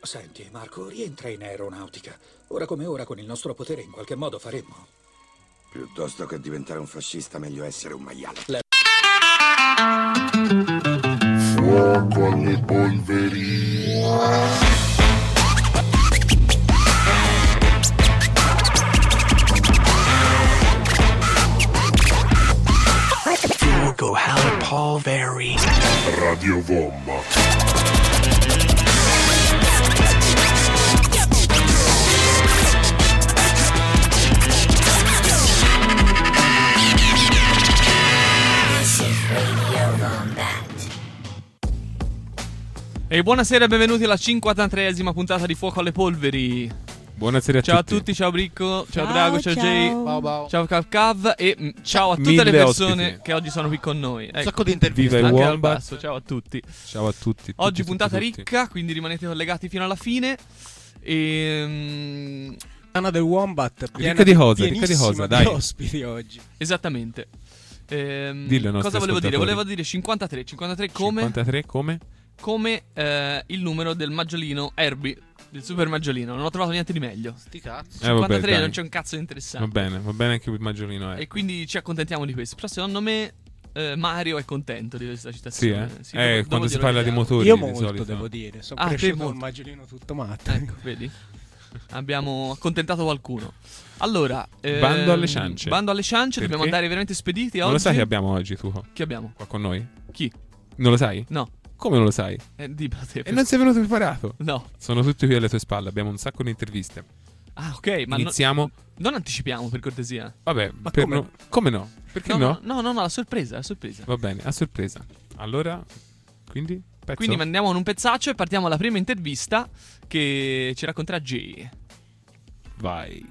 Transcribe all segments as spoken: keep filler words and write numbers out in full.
Senti, Marco, rientra in aeronautica. Ora come ora, con il nostro potere, in qualche modo faremmo. Piuttosto che diventare un fascista, meglio essere un maiale. Le... Fuoco alle polveri. Fuoco alle polveri. Radio Wombat. E buonasera e benvenuti alla cinquantatreesima puntata di Fuoco alle Polveri. Buonasera a ciao tutti. a tutti, ciao Bricco, ciao, Ciao, Drago, ciao, ciao. Jay, Ciao, ciao. ciao Cav Cav e mm, ciao a tutte Mille le persone ospiti. che oggi sono qui con noi. Un Ecco, sacco di interviste. Viva i anche dal Wombat. basso, ciao a tutti. Ciao a tutti. tutti, Oggi tutti, puntata tutti. ricca, quindi rimanete collegati fino alla fine. E mm, Anna del Wombat piena, Ricca di cosa, ricca di pienissima cosa, dai. di ospiti oggi. esattamente. Ehm, Dillo ai nostri cosa volevo dire? ascoltatori. Volevo dire cinquantatré, cinquantatré come cinquantatré come? come eh, il numero del maggiolino Herbie, del super maggiolino. Non ho trovato niente di meglio. Sti cazzo. Eh, vabbè, cinquantatré dai. non c'è un cazzo di interessante. Va bene, va bene anche il maggiolino è. E quindi ci accontentiamo di questo. Però secondo me eh, Mario è contento di questa Sì, citazione. eh. Sì, eh, dopo- quando dopo si glielo parla di chiediamo. motori Io di molto, solito. devo dire. Sono Ah, te cresciuto molto. un maggiolino tutto matto. Ecco, vedi? Abbiamo accontentato qualcuno. Allora, ehm, Bando alle ciance. Bando alle ciance, Perché? dobbiamo andare veramente spediti Non oggi. lo sai che abbiamo oggi tu Chi abbiamo? qua con noi? Chi? Non lo sai? No. Come non lo sai? Eh, dimmelo te. E non sei venuto preparato. No. Sono tutti qui alle tue spalle, abbiamo un sacco di interviste. Ah, ok, ma no- Iniziamo. non anticipiamo per cortesia. Vabbè, Ma per come? no- come no? Perché No, no? no, no, no, no, la sorpresa, la sorpresa. Va bene, a sorpresa. Allora, quindi pezzo? Quindi mandiamo con un pezzaccio e partiamo alla prima intervista che ci racconterà Jay. Vai.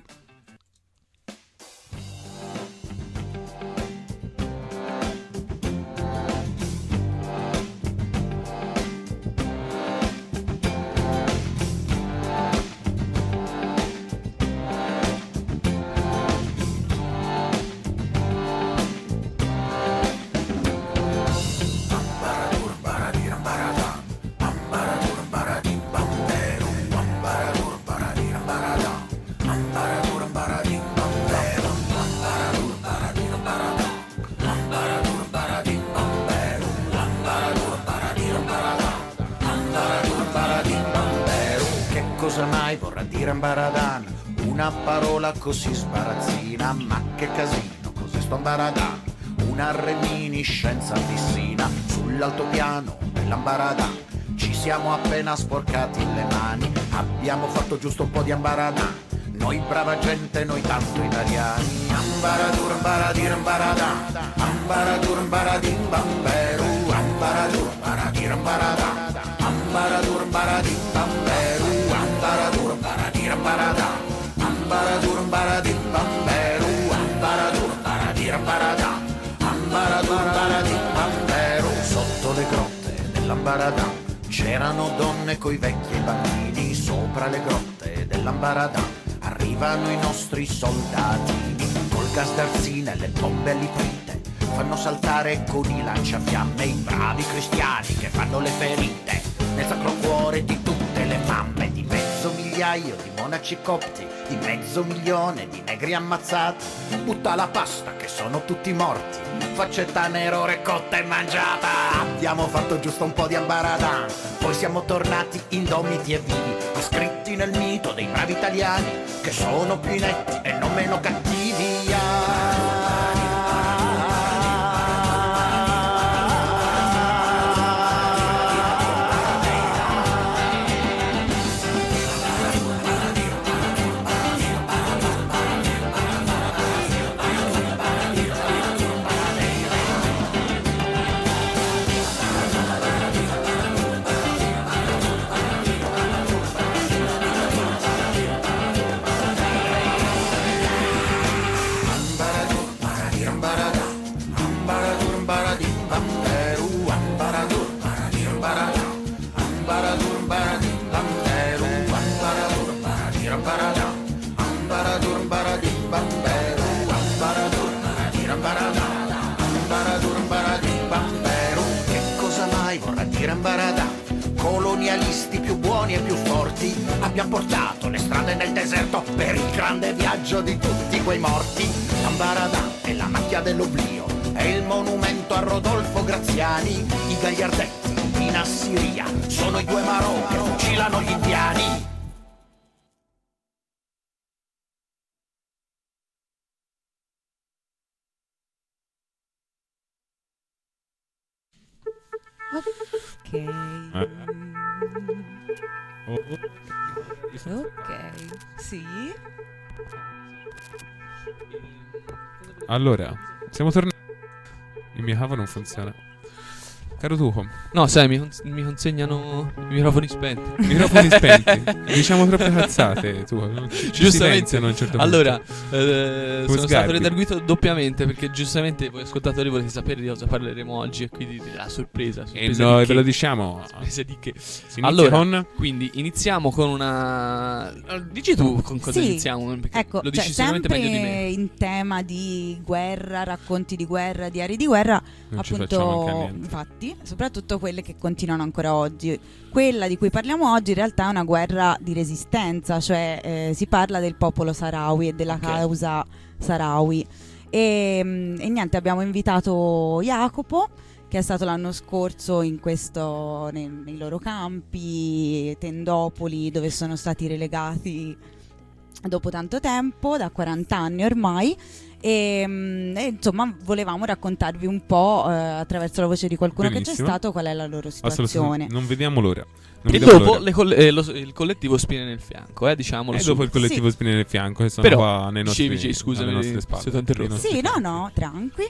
Che cosa mai vorrà dire ambaradan? Una parola così sbarazzina, ma che casino, cos'è sto ambaradan? Una reminiscenza piscina sull'altopiano dell'ambaradan. Ci siamo appena sporcati le mani, abbiamo fatto giusto un po' di ambaradan. Noi brava gente, noi tanto italiani. Ambaradur, ambaradir, ambaradan. Ambaradur, ambaradim, bamberu. Ambaradur, ambaradir, ambaradan. Ambaradur, ambaradim, bamberu. Ambaradur, ambaradir, ambaradan. Ambaradur, ambaradim, bamberu. Ambaradur, ambaradir, ambaradan. Ambaradur, ambaradim, bamberu. Sotto le grotte dell'ambaradan c'erano donne coi vecchi e bambini. Sopra le grotte dell'ambaradan arrivano i nostri soldatini col gas d'arzina e le bombe all'iprite. Fanno saltare con i lanciafiamme i bravi cristiani che fanno le ferite nel sacro cuore di tutte le mamme. Di mezzo migliaio di monaci copti, di mezzo milione di negri ammazzati. Butta la pasta che sono tutti morti, faccetta nero ricotta e mangiata. Abbiamo fatto giusto un po' di ambaradan, poi siamo tornati indomiti e vivi, iscritti nel mito dei bravi italiani che sono più inetti e non meno cattivi. Ah. Che cosa mai vorrà dire ambaradan? Colonialisti più buoni buoni e più forti, abbiamo portato le strade nel deserto per il grande viaggio di tutti quei morti. Tambaradan è la macchia dell'oblio, è il monumento a Rodolfo Graziani. I gagliardetti in Assiria sono i due marò che fucilano gli indiani. Ok. Eh. Oh, oh. Ok. Sì. Allora, siamo tornati. Il mio cavo non funziona. Caro Tuco, No, sai, mi, cons- mi consegnano i microfoni spenti. microfoni spenti. Diciamo troppe cazzate, Tuco. Non ci, ci silenziano a un certo punto. Allora, eh, sono stato sgarbi. redarguito doppiamente perché giustamente voi ascoltatori volete sapere di cosa parleremo oggi e quindi la sorpresa. E sorpresa noi di ve che? lo diciamo. Sorpresa di che? Si inizia Allora, con quindi iniziamo con una. Dici tu con cosa Sì. iniziamo? Perché Ecco, lo cioè, dici sicuramente sempre meglio di me. in tema di guerra, racconti di guerra, diari di guerra, Non ci facciamo anche appunto, niente. infatti, soprattutto quelle che continuano ancora oggi. Quella di cui parliamo oggi in realtà è una guerra di resistenza, cioè eh, si parla del popolo Sahrawi e della Ok. causa Sahrawi. E, mm, e niente, abbiamo invitato Jacopo, che è stato l'anno scorso in questo, nei, nei loro campi, tendopoli, dove sono stati relegati dopo tanto tempo, da quaranta anni ormai. E, mm, e, insomma volevamo raccontarvi un po' eh, attraverso la voce di qualcuno che Benissimo. c'è stato qual è la loro situazione. Assolutamente. Non vediamo l'ora. Non E vediamo dopo l'ora. le coll- eh, lo- il collettivo Spine nel fianco, eh, diciamolo E su. dopo il collettivo Sì. Spine nel fianco, che sono Però, qua nei nostri, dicevi, scusami, alle nostre se spalle. ti ho interrotto. Nei nostri Sì, no, fianchi. no, tranqui.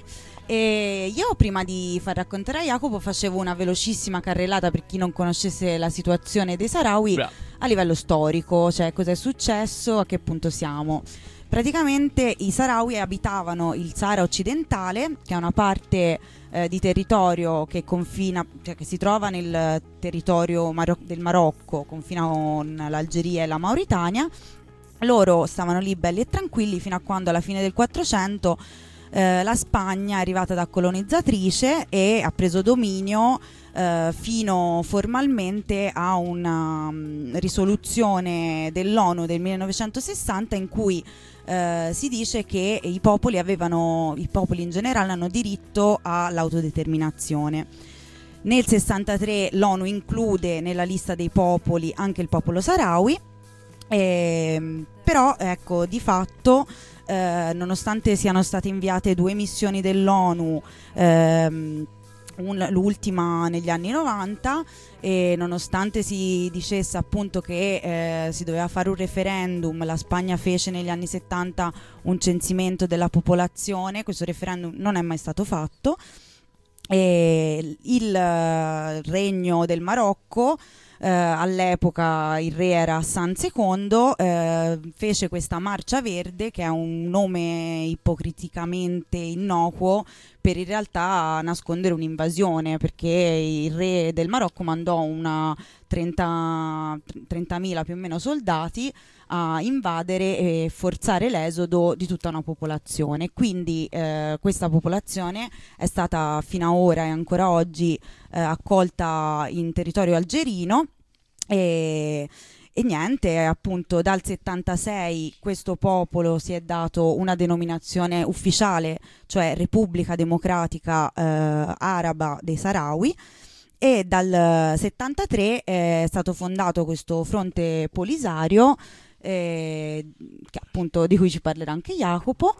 E io prima di far raccontare a Jacopo facevo una velocissima carrellata per chi non conoscesse la situazione dei Sahrawi Bravo. a livello storico, cioè cosa è successo, a che punto siamo. Praticamente i Sahrawi abitavano il Sahara occidentale, che è una parte eh, di territorio che confina, cioè che si trova nel territorio Maro- del Marocco, confina con l'Algeria e la Mauritania. Loro stavano lì belli e tranquilli fino a quando alla fine del quattrocento eh, la Spagna è arrivata da colonizzatrice e ha preso dominio eh, fino formalmente a una um, risoluzione dell'ONU del millenovecentosessanta in cui eh, si dice che i popoli avevano, i popoli in generale hanno diritto all'autodeterminazione. Nel sessantatré l'ONU include nella lista dei popoli anche il popolo Sahrawi. Eh, però ecco, di fatto eh, nonostante siano state inviate due missioni dell'ONU, ehm, un, l'ultima negli anni novanta, e nonostante si dicesse appunto che eh, si doveva fare un referendum, la Spagna fece negli anni settanta un censimento della popolazione, questo referendum non è mai stato fatto. E il eh, regno del Marocco, eh, all'epoca il re era Hassan secondo, eh, fece questa marcia verde, che è un nome ipocriticamente innocuo per in realtà nascondere un'invasione, perché il re del Marocco mandò una trenta, trentamila più o meno soldati a invadere e forzare l'esodo di tutta una popolazione. Quindi eh, questa popolazione è stata fino ad ora e ancora oggi eh, accolta in territorio algerino e, e niente, appunto dal settantasei questo popolo si è dato una denominazione ufficiale, cioè Repubblica Democratica eh, Araba dei Sahrawi, e dal settantatré è stato fondato questo fronte Polisario, Eh, che appunto di cui ci parlerà anche Jacopo.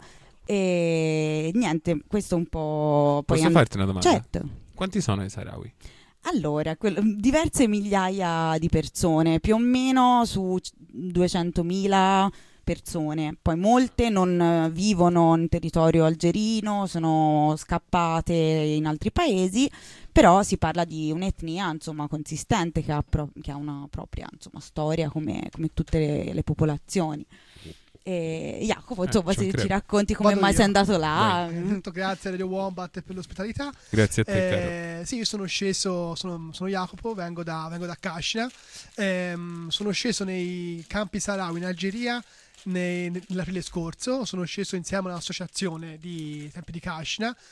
E niente, questo un po'. Poi Posso an- farti una domanda? Certo. Quanti sono i Sahrawi? Allora, quello- diverse migliaia di persone, più o meno su c- duecentomila persone. Poi molte non eh, vivono in territorio algerino, sono scappate in altri paesi, però si parla di un'etnia insomma consistente che ha, pro- che ha una propria insomma storia come, come tutte le, le popolazioni. E Jacopo, Eh, insomma, ci se ci mancherebbe. racconti come Vado mai io. sei andato là. Innanzitutto grazie a Radio Wombat per l'ospitalità. Grazie a te, caro. Eh, sì, io sono sceso, sono, sono Jacopo, vengo da, vengo da Kashina. Ehm, sono sceso nei campi Sahrawi in Algeria nei- nell'aprile scorso. Sono sceso insieme all'associazione di Tempi di Kashina.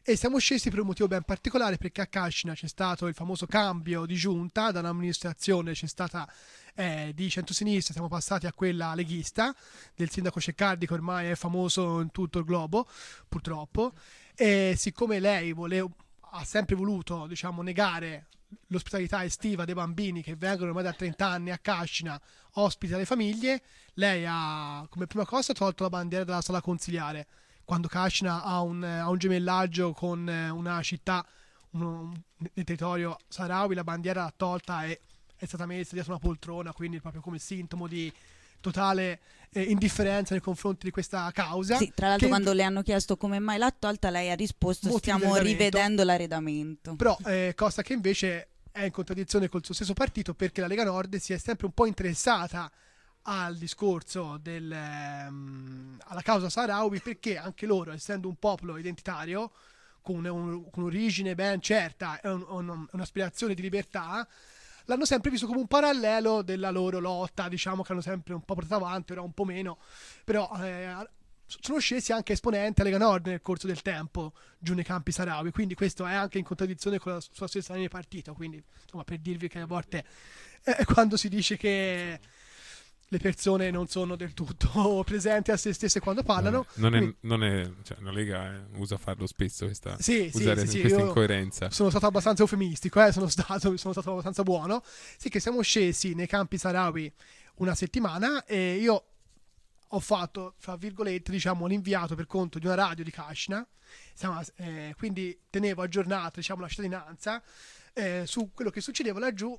E siamo scesi per un motivo ben particolare, perché a Kashina c'è stato il famoso cambio di giunta, da un'amministrazione c'è stata eh, di centrosinistra, siamo passati a quella leghista del sindaco Ceccardi, che ormai è famoso in tutto il globo, purtroppo, e siccome lei voleva, ha sempre voluto, diciamo, negare l'ospitalità estiva dei bambini che vengono ormai da trenta anni a Kashina, ospiti alle famiglie, lei ha come prima cosa tolto la bandiera dalla sala consiliare. Quando Kashina ha un, ha un gemellaggio con una città, un, un, nel territorio Sahrawi, la bandiera l'ha tolta e è stata messa dietro una poltrona, quindi proprio come sintomo di totale eh, indifferenza nei confronti di questa causa. Sì, tra l'altro che... quando le hanno chiesto come mai l'ha tolta, lei ha risposto Motivi stiamo d'arredamento. rivedendo l'arredamento. Però eh, cosa che invece è in contraddizione col suo stesso partito, perché la Lega Nord si è sempre un po' interessata al discorso del, ehm, alla causa Sahrawi, perché anche loro, essendo un popolo identitario con, un, con un'origine ben certa e un, un, un'aspirazione di libertà, l'hanno sempre visto come un parallelo della loro lotta, diciamo, che hanno sempre un po' portato avanti, ora un po' meno, però eh, sono scesi anche esponenti alla Lega Nord nel corso del tempo giù nei campi Sahrawi, quindi questo è anche in contraddizione con la sua stessa linea di partito, quindi insomma, per dirvi che a volte eh, quando si dice che le persone non sono del tutto presenti a se stesse quando parlano. Non è, non è, non è cioè, la Lega eh, usa farlo spesso questa, sì, usare sì, sì, questa io incoerenza. Sono stato abbastanza eufemistico, eh, sono, stato, sono stato abbastanza buono. Sì, che siamo scesi nei campi Sahrawi una settimana e io ho fatto, fra virgolette, diciamo, l'inviato per conto di una radio di Kashina. Siamo, eh, quindi tenevo aggiornata, diciamo, la cittadinanza eh, su quello che succedeva laggiù,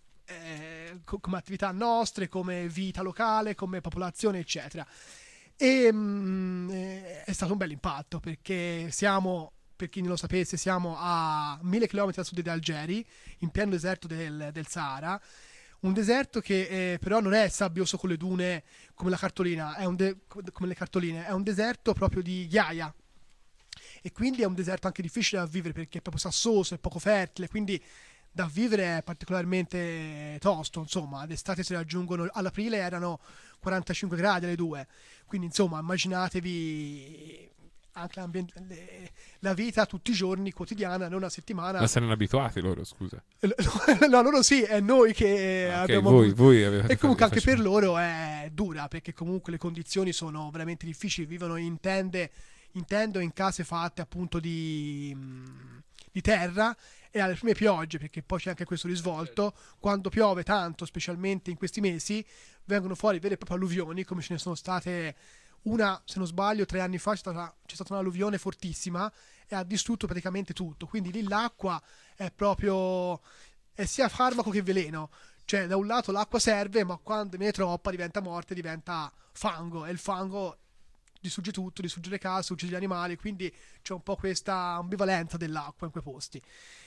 Eh, co- come attività nostre, come vita locale, come popolazione, eccetera. E mh, eh, è stato un bel impatto, perché siamo, per chi non lo sapesse, siamo a mille chilometri a sud di Algeri, in pieno deserto del, del Sahara, un deserto che eh, però non è sabbioso con le dune come la cartolina, è un de- come le cartoline, è un deserto proprio di ghiaia, e quindi è un deserto anche difficile da vivere, perché è proprio sassoso, è poco fertile, quindi da vivere è particolarmente tosto, insomma. D'estate si raggiungono, all'aprile erano quarantacinque gradi alle due, quindi insomma immaginatevi anche le, la vita tutti i giorni, quotidiana, non una settimana. Ma saranno abituati loro, scusa. No, loro sì, è noi che okay, abbiamo voi, voi avevate e comunque anche facciamo. per loro è dura, perché comunque le condizioni sono veramente difficili, vivono in tende, in tende o in case fatte appunto di, di terra, e alle prime piogge, perché poi c'è anche questo risvolto, quando piove tanto, specialmente in questi mesi, vengono fuori vere e proprie alluvioni, come ce ne sono state una, se non sbaglio, tre anni fa c'è stata, c'è stata un'alluvione fortissima e ha distrutto praticamente tutto, quindi lì l'acqua è proprio, è sia farmaco che veleno, cioè da un lato l'acqua serve, ma quando viene troppa diventa morte, diventa fango, e il fango distrugge tutto, distrugge le case, distrugge gli animali, quindi c'è un po' questa ambivalenza dell'acqua in quei posti.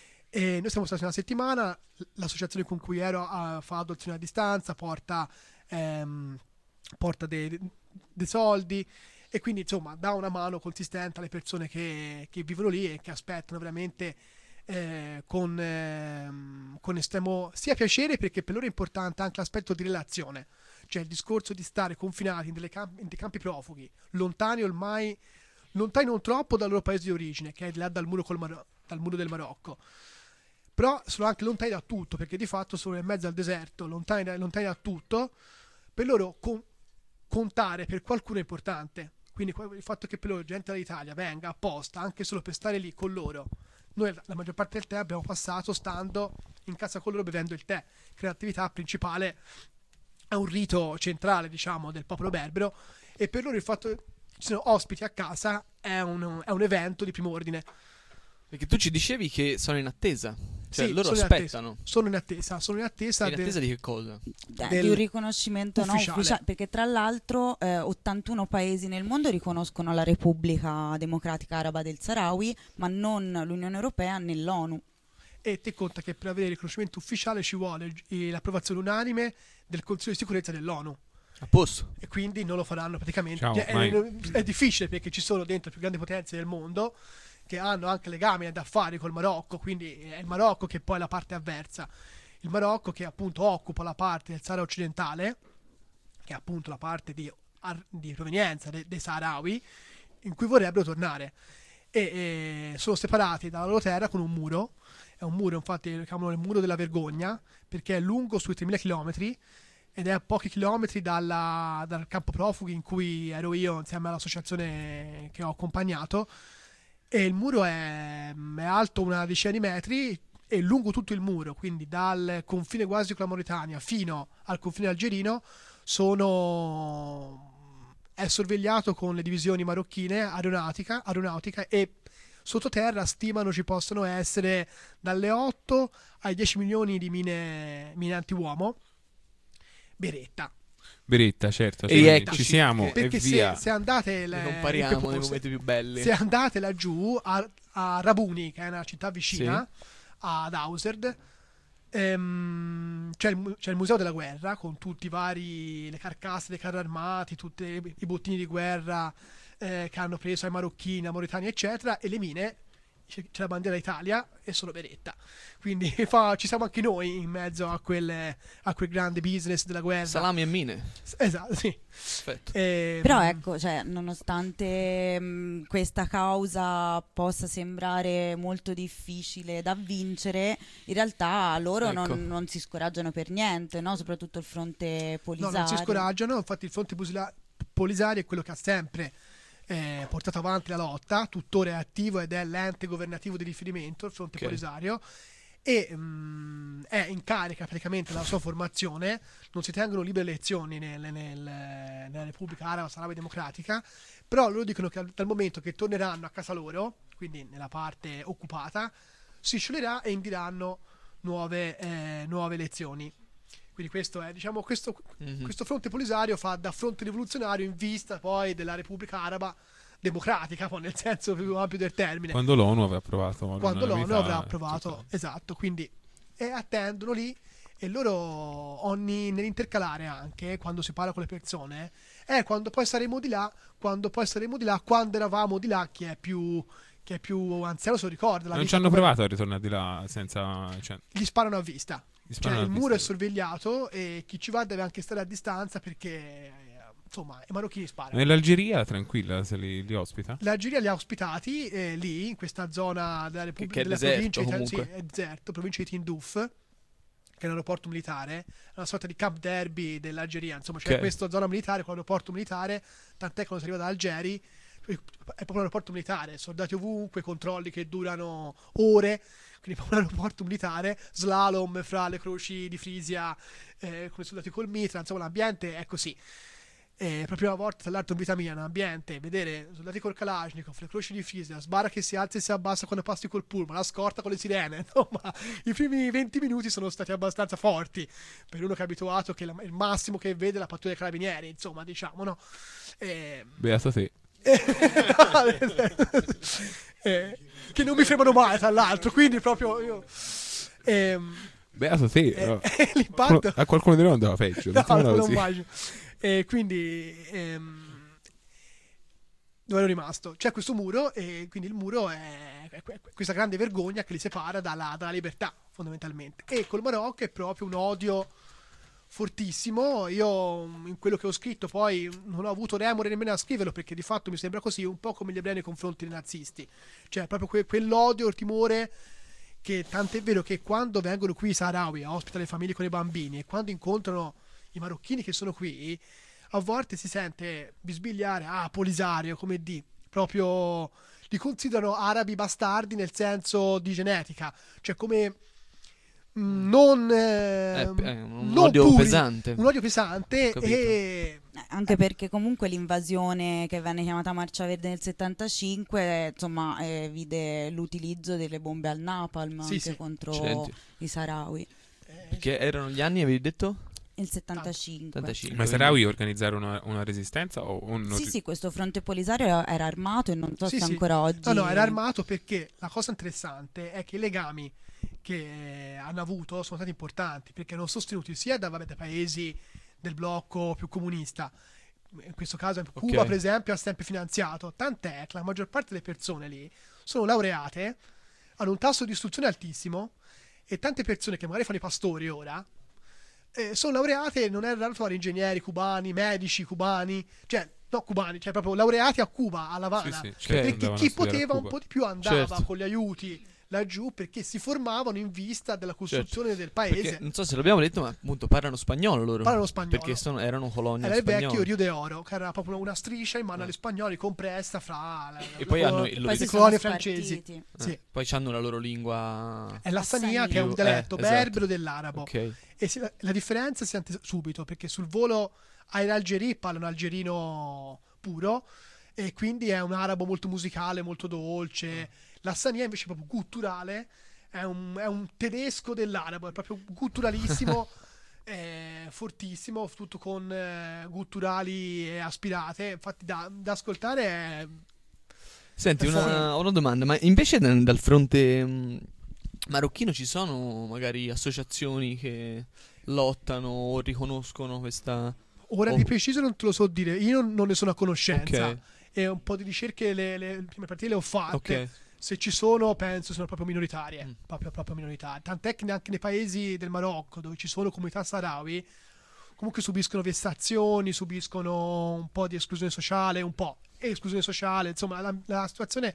E noi siamo stati una settimana, l'associazione con cui ero uh, fa adozione a distanza, porta, ehm, porta dei, dei soldi, e quindi insomma dà una mano consistente alle persone che, che vivono lì e che aspettano veramente eh, con, eh, con estremo sia piacere, perché per loro è importante anche l'aspetto di relazione, cioè il discorso di stare confinati in, delle camp- in dei campi profughi, lontani ormai, lontani non troppo dal loro paese di origine, che è là dal muro, col Mar- dal muro del Marocco, però sono anche lontani da tutto, perché di fatto sono in mezzo al deserto, lontani da, lontani da tutto. Per loro con, contare per qualcuno è importante, quindi il fatto che per loro gente dall'Italia venga apposta anche solo per stare lì con loro. Noi la maggior parte del tempo abbiamo passato stando in casa con loro bevendo il tè, che è l'attività principale, è un rito centrale, diciamo, del popolo berbero, e per loro il fatto che ci siano ospiti a casa è un, è un evento di primo ordine. Perché tu ci dicevi che sono in attesa. Cioè sì, loro sono aspettano. In sono in attesa, sono in attesa, in attesa del, di che cosa? Beh, del di un riconoscimento ufficiale. no, ufficiale, perché tra l'altro eh, ottantuno paesi nel mondo riconoscono la Repubblica Democratica Araba del Sahrawi, ma non l'Unione Europea né l'ONU. E te conta che per avere il riconoscimento ufficiale ci vuole eh, l'approvazione unanime del Consiglio di sicurezza dell'ONU. A posto. E quindi non lo faranno praticamente. Ciao, Cioè, è, è difficile, perché ci sono dentro le più grandi potenze del mondo che hanno anche legami ed affari col Marocco, quindi è il Marocco che poi è la parte avversa. Il Marocco che appunto occupa la parte del Sahara occidentale, che è appunto la parte di, di provenienza de, dei Sahrawi, in cui vorrebbero tornare. e, e sono separati dalla loro terra con un muro. È un muro, infatti lo chiamano il muro della vergogna, perché è lungo sui tremila chilometri ed è a pochi chilometri dalla, dal campo profughi in cui ero io insieme all'associazione che ho accompagnato, e il muro è, è alto una decina di metri e lungo tutto il muro, quindi dal confine quasi con la Mauritania fino al confine algerino sono è sorvegliato con le divisioni marocchine aeronautica, aeronautica e sottoterra stimano ci possono essere dalle otto ai dieci milioni di mine, mine antiuomo. Beretta. Beretta, certo. E cioè, eccoci, ci siamo Perché e se, via. se andate le, non pariamo nei momenti più belli. Se andate laggiù a, a Rabuni, che è una città vicina, sì, ad Auserd, ehm, c'è, il, c'è il museo della guerra con tutti i vari le carcasse dei carri armati, tutti i bottini di guerra eh, che hanno preso ai marocchini, a Mauritania, eccetera, e le mine. C'è la bandiera d'Italia e solo Beretta, quindi fa, ci siamo anche noi in mezzo a, quelle, a quel grande business della guerra. Salami e mine. Esatto, sì. Perfetto. E, però ecco, cioè, nonostante mh, questa causa possa sembrare molto difficile da vincere, in realtà loro ecco. non, non si scoraggiano per niente, no? Soprattutto il fronte Polisario. No, non si scoraggiano, infatti il fronte Polisario è quello che ha sempre Eh, portato avanti la lotta, tuttora è attivo ed è l'ente governativo di riferimento, il fronte okay. Polisario, e mh, è in carica praticamente la sua formazione. Non si tengono libere elezioni nel, nel, nella Repubblica Araba Saharawi Democratica, però loro dicono che dal momento che torneranno a casa loro, quindi nella parte occupata, si scioglierà e indiranno nuove, eh, nuove elezioni. Quindi questo è, diciamo, questo, mm-hmm. questo fronte Polisario fa da fronte rivoluzionario in vista poi della Repubblica Araba Democratica, poi nel senso più ampio del termine. Quando l'ONU avrà approvato. Quando l'ONU avrà approvato, tutta. Esatto, quindi e attendono lì, e loro ogni, nell'intercalare anche, quando si parla con le persone, è eh, quando poi saremo di là, quando poi saremo di là, quando eravamo di là, chi è più... che è più anziano se lo ricorda. Non ci hanno come... provato a ritornare di là senza... Cioè... Gli sparano a vista. Cioè, il muro vista. È sorvegliato e chi ci va deve anche stare a distanza perché, insomma, i marocchini sparano. E l'Algeria, tranquilla, se li, li ospita? L'Algeria li ha ospitati eh, lì, in questa zona della Repubblica, che è della deserto, provincia, sì, è deserto, provincia di Tindouf, che è un aeroporto militare, una sorta di Camp Derby dell'Algeria. Insomma, c'è okay. questa zona militare con l'aeroporto militare, tant'è che quando si arriva da Algeri è proprio un aeroporto militare, soldati ovunque, controlli che durano ore, quindi proprio un aeroporto militare, slalom fra le croci di Frisia eh, con i soldati col mitra, insomma l'ambiente è così. Eh, proprio una volta tra l'altro in vita mia, un ambiente, vedere soldati col Kalashnikov, le croci di Frisia, sbarra che si alza e si abbassa quando passi col pullman, la scorta con le sirene, insomma i primi venti minuti sono stati abbastanza forti per uno che è abituato, che il massimo che vede è la pattuglia dei carabinieri, insomma, diciamo, no? Eh, Beato te. eh, che non mi fermano mai, tra l'altro, quindi proprio io ehm, beato te, eh, eh, l'impatto a qualcuno di noi andava peggio, no, non lo immagino. E quindi ehm, dove ero rimasto? C'è questo muro e quindi il muro è, è questa grande vergogna che li separa dalla, dalla libertà, fondamentalmente. E col Marocco è proprio un odio fortissimo. Io in quello che ho scritto poi non ho avuto remore nemmeno a scriverlo, perché di fatto mi sembra così, un po' come gli ebrei nei confronti dei nazisti, cioè proprio que- quell'odio, il timore, che tant'è vero che quando vengono qui i Saharawi a ospitare le famiglie con i bambini e quando incontrano i marocchini che sono qui, a volte si sente bisbigliare, ah, Polisario, come di, proprio li considerano arabi bastardi nel senso di genetica, cioè come non, eh, eh, un non odio puri, pesante un odio pesante e anche perché comunque l'invasione che venne chiamata Marcia Verde nel settantacinque, insomma, eh, vide l'utilizzo delle bombe al napalm sì, anche sì. contro Senti. i Saharawi. Perché erano gli anni, avevi detto? Il settantacinque. settantacinque. Ma i Saharawi organizzarono una, una resistenza o un... Sì, sì, questo fronte Polisario era armato e non so sì, se sì. ancora oggi. No, no, era armato perché la cosa interessante è che i legami che hanno avuto sono stati importanti, perché erano sostenuti sia da, vabbè, da paesi del blocco più comunista, in questo caso Cuba, okay. per esempio, ha sempre finanziato, tant'è che la maggior parte delle persone lì sono laureate, hanno un tasso di istruzione altissimo, e tante persone che magari fanno i pastori ora eh, sono laureate, non è raro trovare ingegneri cubani, medici cubani, cioè no, cubani, cioè proprio laureati a Cuba, a La Habana, Sì, sì, certo, perché andavano a chi studiare a poteva un Cuba. po' di più andava Certo. con gli aiuti laggiù, perché si formavano in vista della costruzione del paese. Perché, non so se l'abbiamo detto, ma appunto parlano spagnolo loro. Parlano spagnolo. Perché sono, erano colonia Era il spagnola. vecchio Rio de Oro, che era proprio una striscia in mano agli spagnoli compressa fra la, E poi la- hanno le il- Poi si le sono colonie spartiti. francesi. Eh, Sì. Poi hanno la loro lingua. È l'Assania, che è un Eh, dialetto esatto. berbero dell'arabo. Ok. E si- la, la differenza si sente subito, perché sul volo Air Algérie parlano algerino puro, e quindi è un arabo molto musicale, molto dolce. L'Assania invece è proprio gutturale, è un, è un tedesco dell'arabo, è proprio gutturalissimo, è fortissimo, tutto con eh, gutturali e aspirate. Infatti da, da ascoltare è... Senti, Sì. una, ho una domanda, ma invece da- dal fronte mh, marocchino ci sono magari associazioni che lottano o riconoscono questa... Ora Oh. di preciso non te lo so dire, io non, non ne sono a conoscenza. Ok. E un po' di ricerche le, le, le prime partite le ho fatte. Ok. Se ci sono, penso sono proprio minoritarie. Mm. Proprio, proprio minoritarie. Tant'è che neanche nei paesi del Marocco, dove ci sono comunità sahrawi, comunque subiscono vessazioni, subiscono un po' di esclusione sociale, un po' esclusione sociale. Insomma, la, la situazione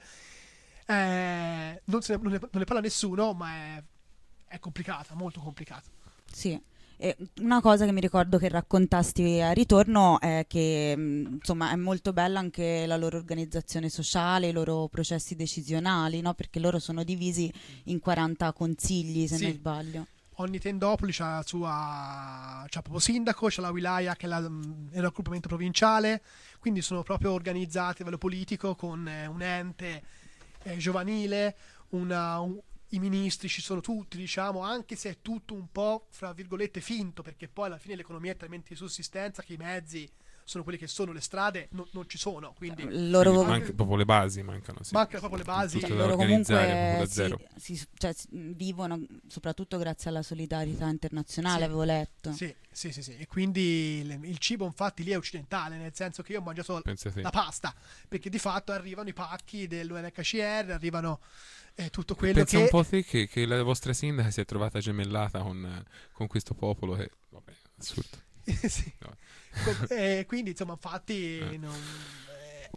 è- non, se ne, non, ne, non ne parla nessuno, ma è, è complicata, molto complicata. Sì. E una cosa che mi ricordo che raccontasti a ritorno è che mh, insomma è molto bella anche la loro organizzazione sociale, i loro processi decisionali, no? Perché loro sono divisi in quaranta consigli, se Sì. non sbaglio. Ogni tendopoli c'ha la sua, c'ha proprio sindaco, c'ha la wilaya che è, la, è un raggruppamento provinciale, quindi sono proprio organizzati a livello politico con eh, un ente eh, giovanile, una, un- i ministri ci sono tutti, diciamo, anche se è tutto un po' fra virgolette finto, perché poi alla fine l'economia è talmente di sussistenza che i mezzi sono quelli che sono, le strade non, non ci sono, quindi Loro, Sì, manca- proprio le basi mancano. Sì. mancano proprio le basi. Tutto da loro organizzare proprio comunque da zero. si, si- cioè, si- vivono soprattutto grazie alla solidarietà internazionale, Sì. avevo letto. Sì, sì, sì, sì. E quindi il, il cibo infatti lì è occidentale, nel senso che io ho mangiato Pensa te. la pasta, perché di fatto arrivano i pacchi dell'U N H C R, arrivano eh, tutto quello Pensa che... un po' te che, che la vostra sindaca si è trovata gemellata con, con questo popolo che, vabbè, assurdo. Sì. No. Com- eh, quindi insomma infatti Eh. non- eh,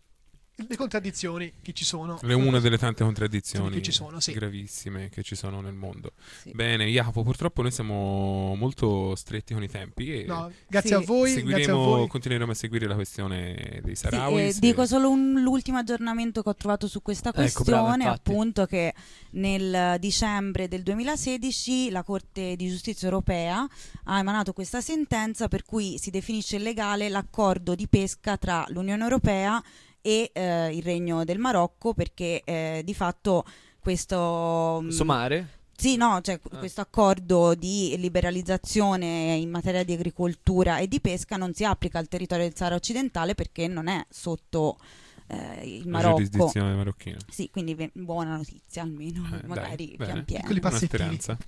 le contraddizioni che ci sono, Le una delle tante contraddizioni che ci sono, sì. gravissime che ci sono nel mondo. Sì. Bene, Jacopo, purtroppo noi siamo molto stretti con i tempi e No, grazie Sì. a voi, grazie a seguiremo, voi. continueremo a seguire la questione dei Sì, Sahrawi. eh, dico solo un- l'ultimo aggiornamento che ho trovato su questa Ecco, questione, brava, infatti. appunto che nel dicembre del duemilasedici la Corte di Giustizia europea ha emanato questa sentenza per cui si definisce illegale l'accordo di pesca tra l'Unione Europea e eh, il Regno del Marocco, perché eh, di fatto questo... mh, Somare? Sì, no, cioè Ah. questo accordo di liberalizzazione in materia di agricoltura e di pesca non si applica al territorio del Sahara occidentale perché non è sotto eh, il La Marocco. giurisdizione marocchina. Sì, quindi ve- buona notizia almeno, Eh, magari dai, bene. pian piano. Piccoli Una passettini. speranza.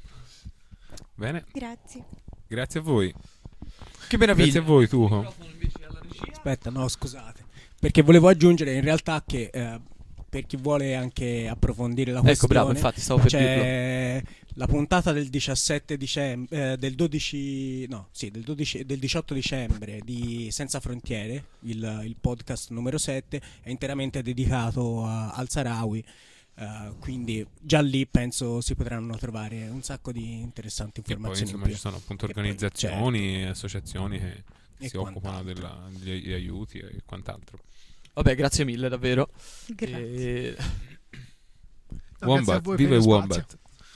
Bene, Grazie. grazie a voi. Che meraviglia. Grazie a voi, Tuco. Aspetta, no, scusate. Perché volevo aggiungere in realtà che eh, per chi vuole anche approfondire la Ecco, questione, bravo, infatti, stavo per dirlo. c'è la puntata del diciassette dicembre, eh, del dodici, no, sì, del, dodici, del diciotto dicembre di Senza Frontiere, il, il podcast numero sette, è interamente dedicato a- al Sahrawi. eh, quindi già lì penso si potranno trovare un sacco di interessanti E poi informazioni. insomma in ci più. sono appunto E poi, organizzazioni e associazioni che E si occupano quant'altro. della- degli aiuti e quant'altro. Vabbè, grazie mille, davvero. Grazie. E- No, grazie a Wombat, voi per viva lo il spazio. Wombat.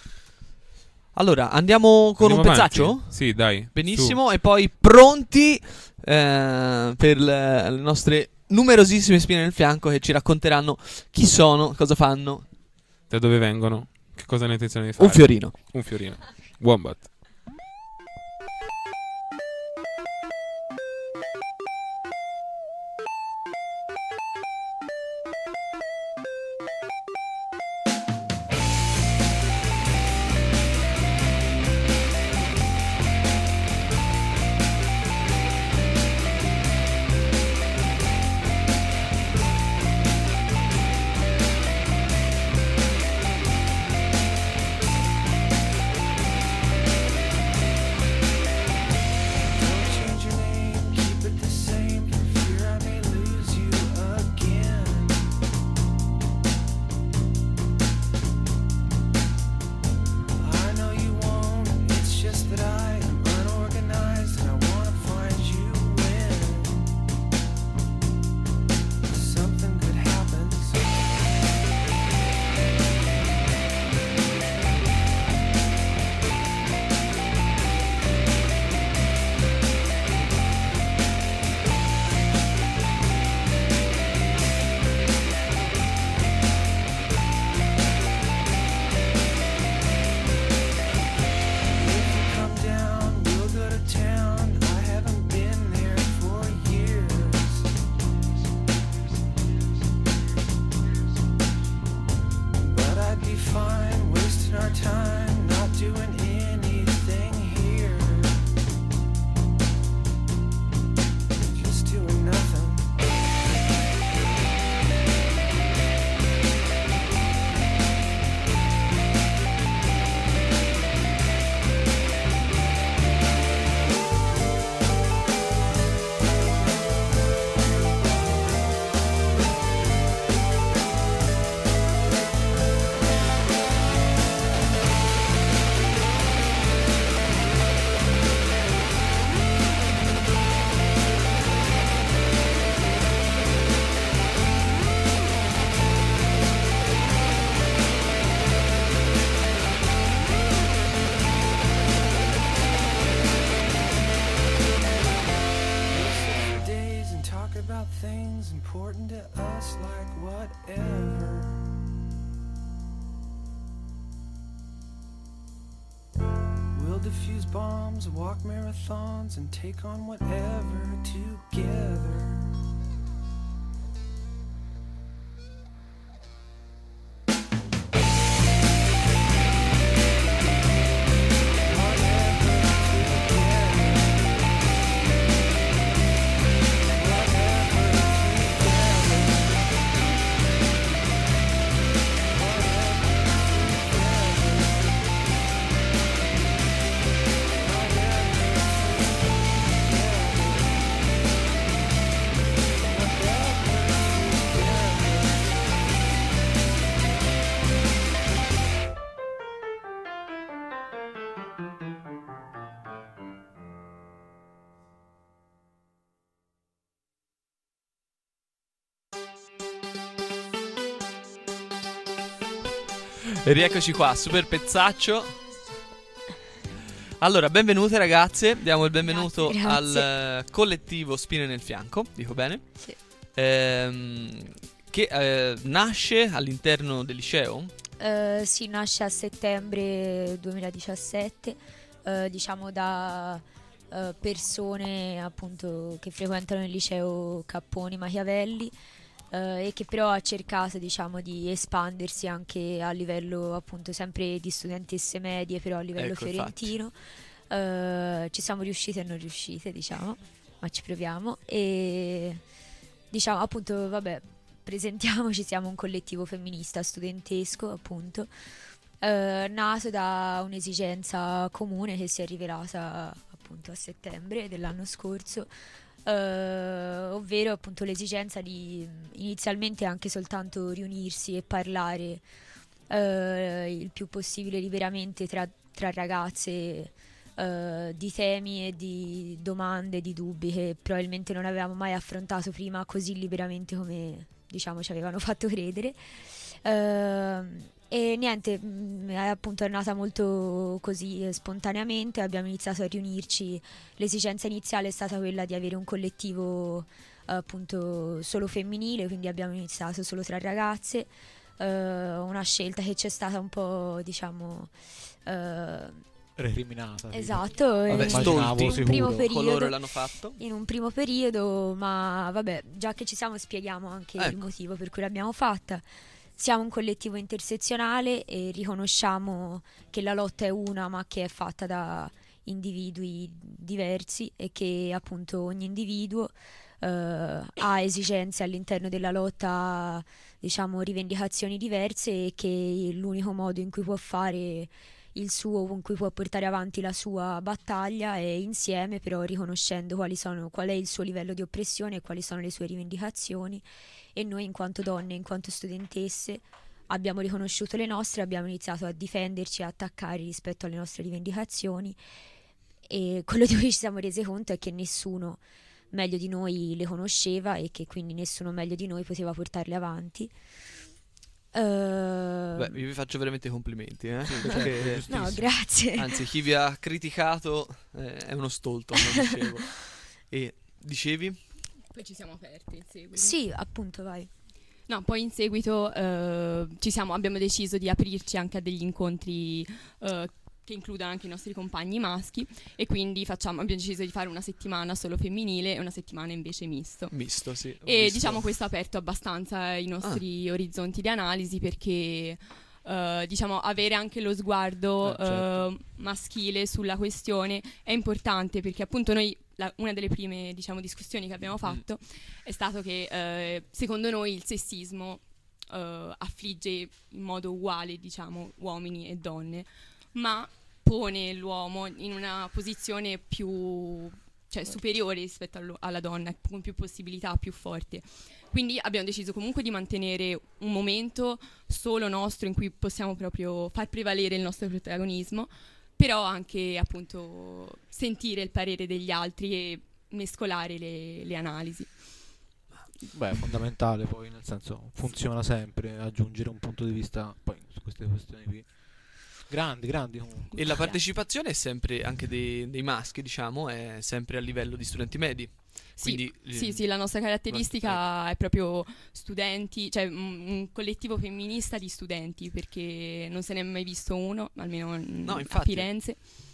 Allora, andiamo con Andiamo un avanti? pezzaccio? Sì, dai. Benissimo, e poi pronti eh, per le, le nostre numerosissime spine nel fianco che ci racconteranno chi sono, cosa fanno. Su. Da dove vengono? Che cosa hanno intenzione di fare? Un fiorino. Un fiorino. Wombat. Thank defuse bombs, walk marathons, and take on whatever together. E rieccoci qua, super pezzaccio. Allora, benvenute ragazze, diamo il benvenuto Grazie, grazie. al uh, collettivo Spine nel Fianco, dico bene? Sì. Ehm, che eh, nasce all'interno del liceo? Eh, si nasce a settembre duemiladiciassette, eh, diciamo da eh, persone appunto che frequentano il liceo Capponi Machiavelli, eh, e che però ha cercato, diciamo, di espandersi anche a livello appunto sempre di studentesse medie, però a livello Ecco, fiorentino. Eh, ci siamo riuscite e non riuscite, diciamo, ma ci proviamo. E diciamo appunto, vabbè, presentiamoci, siamo un collettivo femminista studentesco, appunto, eh, nato da un'esigenza comune che si è rivelata appunto a settembre dell'anno scorso, eh, ovvero appunto l'esigenza di inizialmente anche soltanto riunirsi e parlare eh, il più possibile liberamente tra, tra ragazze, eh, di temi e di domande, di dubbi che probabilmente non avevamo mai affrontato prima così liberamente come, diciamo, ci avevano fatto credere. Uh, e niente, mh, è appunto è nata molto così eh, spontaneamente. Abbiamo iniziato a riunirci. L'esigenza iniziale è stata quella di avere un collettivo uh, appunto solo femminile, quindi abbiamo iniziato solo tra ragazze, uh, una scelta che c'è stata un po', diciamo, uh, recriminata. esatto, Vabbè, in, stolti, in un primo periodo, coloro l'hanno fatto. in un primo periodo, ma vabbè, già che ci siamo spieghiamo anche Ecco. il motivo per cui l'abbiamo fatta. Siamo un collettivo intersezionale e riconosciamo che la lotta è una, ma che è fatta da individui diversi e che appunto ogni individuo eh, ha esigenze all'interno della lotta, diciamo rivendicazioni diverse, e che l'unico modo in cui può fare il suo, con cui può portare avanti la sua battaglia è insieme, però riconoscendo quali sono, qual è il suo livello di oppressione e quali sono le sue rivendicazioni. E noi in quanto donne, in quanto studentesse, abbiamo riconosciuto le nostre, abbiamo iniziato a difenderci, a attaccare rispetto alle nostre rivendicazioni, e quello di cui ci siamo rese conto è che nessuno meglio di noi le conosceva e che quindi nessuno meglio di noi poteva portarle avanti. Uh... Beh, io vi faccio veramente complimenti, eh? Sì, Perché, no, grazie. Anzi, chi vi ha criticato eh, è uno stolto, come dicevo. E dicevi? Poi ci siamo aperti in seguito. Sì, appunto, vai. No, poi in seguito eh, ci siamo, abbiamo deciso di aprirci anche a degli incontri eh, che includono anche i nostri compagni maschi, e quindi facciamo, abbiamo deciso di fare una settimana solo femminile e una settimana invece misto. Misto, sì. E visto. diciamo questo ha aperto abbastanza i nostri ah. orizzonti di analisi, perché Uh, diciamo avere anche lo sguardo eh, certo. uh, maschile sulla questione è importante, perché appunto noi la, una delle prime, diciamo, discussioni che abbiamo fatto mm. è stato che uh, secondo noi il sessismo uh, affligge in modo uguale, diciamo, uomini e donne, ma pone l'uomo in una posizione più, cioè, superiore rispetto allo, alla donna, con più possibilità, più forte. Quindi abbiamo deciso comunque di mantenere un momento solo nostro in cui possiamo proprio far prevalere il nostro protagonismo, però anche appunto sentire il parere degli altri e mescolare le, le analisi. Beh, è fondamentale, poi, nel senso, funziona sempre aggiungere un punto di vista poi su queste questioni qui. Grandi, grandi comunque. E la partecipazione è sempre anche dei, dei maschi, diciamo, è sempre a livello di studenti medi. Sì, Quindi, sì, sì, la nostra caratteristica è proprio studenti, cioè un, un collettivo femminista di studenti, perché non se ne è mai visto uno, almeno no, a infatti. Firenze.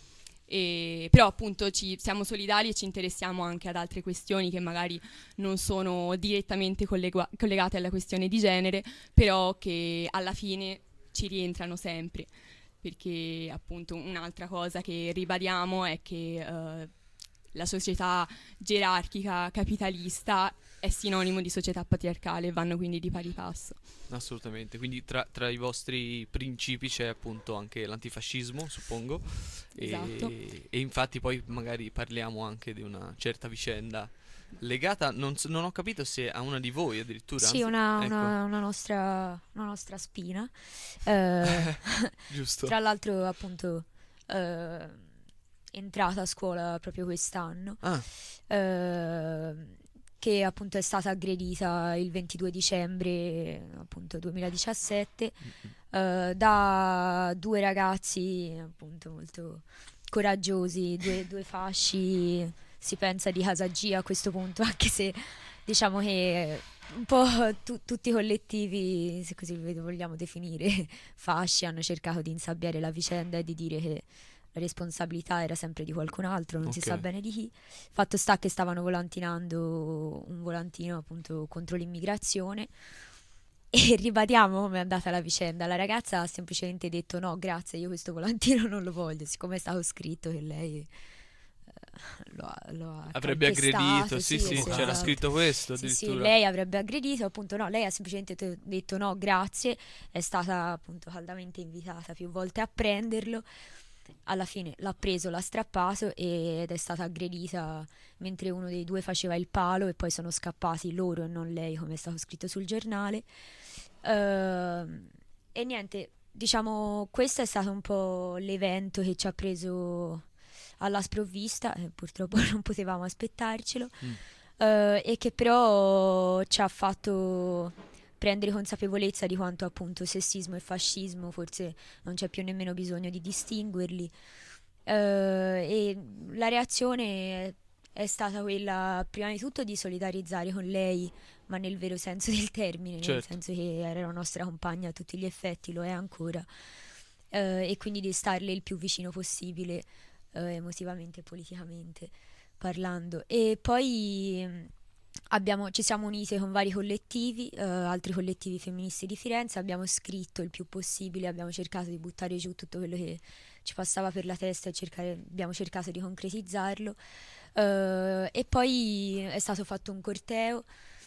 E, però appunto ci siamo solidali e ci interessiamo anche ad altre questioni che magari non sono direttamente collega- collegate alla questione di genere, però che alla fine ci rientrano sempre, perché appunto un'altra cosa che ribadiamo è che eh, la società gerarchica capitalista è sinonimo di società patriarcale, vanno quindi di pari passo. Assolutamente, quindi tra, tra i vostri principi c'è appunto anche l'antifascismo, suppongo. Esatto. E, e infatti poi magari parliamo anche di una certa vicenda legata, non, s- non ho capito se a una di voi addirittura. Sì, una, Ecco. una, una nostra, una nostra spina. Eh, Giusto. Tra l'altro, appunto, eh, entrata a scuola proprio quest'anno. Ah. eh, che appunto è stata aggredita il ventidue dicembre appunto duemiladiciassette eh, da due ragazzi appunto molto coraggiosi, due, due fasci, si pensa di Casagia a questo punto, anche se diciamo che un po' tu- tutti i collettivi, se così li vogliamo definire, fasci, hanno cercato di insabbiare la vicenda e di dire che la responsabilità era sempre di qualcun altro, non si Ok. sa bene di chi. Fatto sta che stavano volantinando un volantino appunto contro l'immigrazione e ribadiamo come è andata la vicenda. La ragazza ha semplicemente detto no grazie, io questo volantino non lo voglio, siccome è stato scritto che lei eh, lo ha, lo ha Avrebbe calpestato, aggredito, sì, sì, esatto. c'era scritto questo Sì, sì, addirittura. lei avrebbe aggredito, appunto no, lei ha semplicemente te- detto no grazie, è stata appunto caldamente invitata più volte a prenderlo. Alla fine l'ha preso, l'ha strappato ed è stata aggredita mentre uno dei due faceva il palo e poi sono scappati loro e non lei, come è stato scritto sul giornale. Ehm, e niente, diciamo questo è stato un po' l'evento che ci ha preso alla sprovvista e purtroppo non potevamo aspettarcelo. Mm. Eh, e che però ci ha fatto prendere consapevolezza di quanto appunto sessismo e fascismo forse non c'è più nemmeno bisogno di distinguerli. Eh, e la reazione è, è stata quella prima di tutto di solidarizzare con lei, ma nel vero senso del termine, nel Certo. senso che era la nostra compagna a tutti gli effetti, lo è ancora, eh, e quindi di starle il più vicino possibile eh, emotivamente e politicamente parlando. E poi mh, abbiamo, ci siamo unite con vari collettivi, eh, altri collettivi femministi di Firenze, abbiamo scritto il più possibile, abbiamo cercato di buttare giù tutto quello che ci passava per la testa e cercare, abbiamo cercato di concretizzarlo. Eh, e poi è stato fatto un corteo,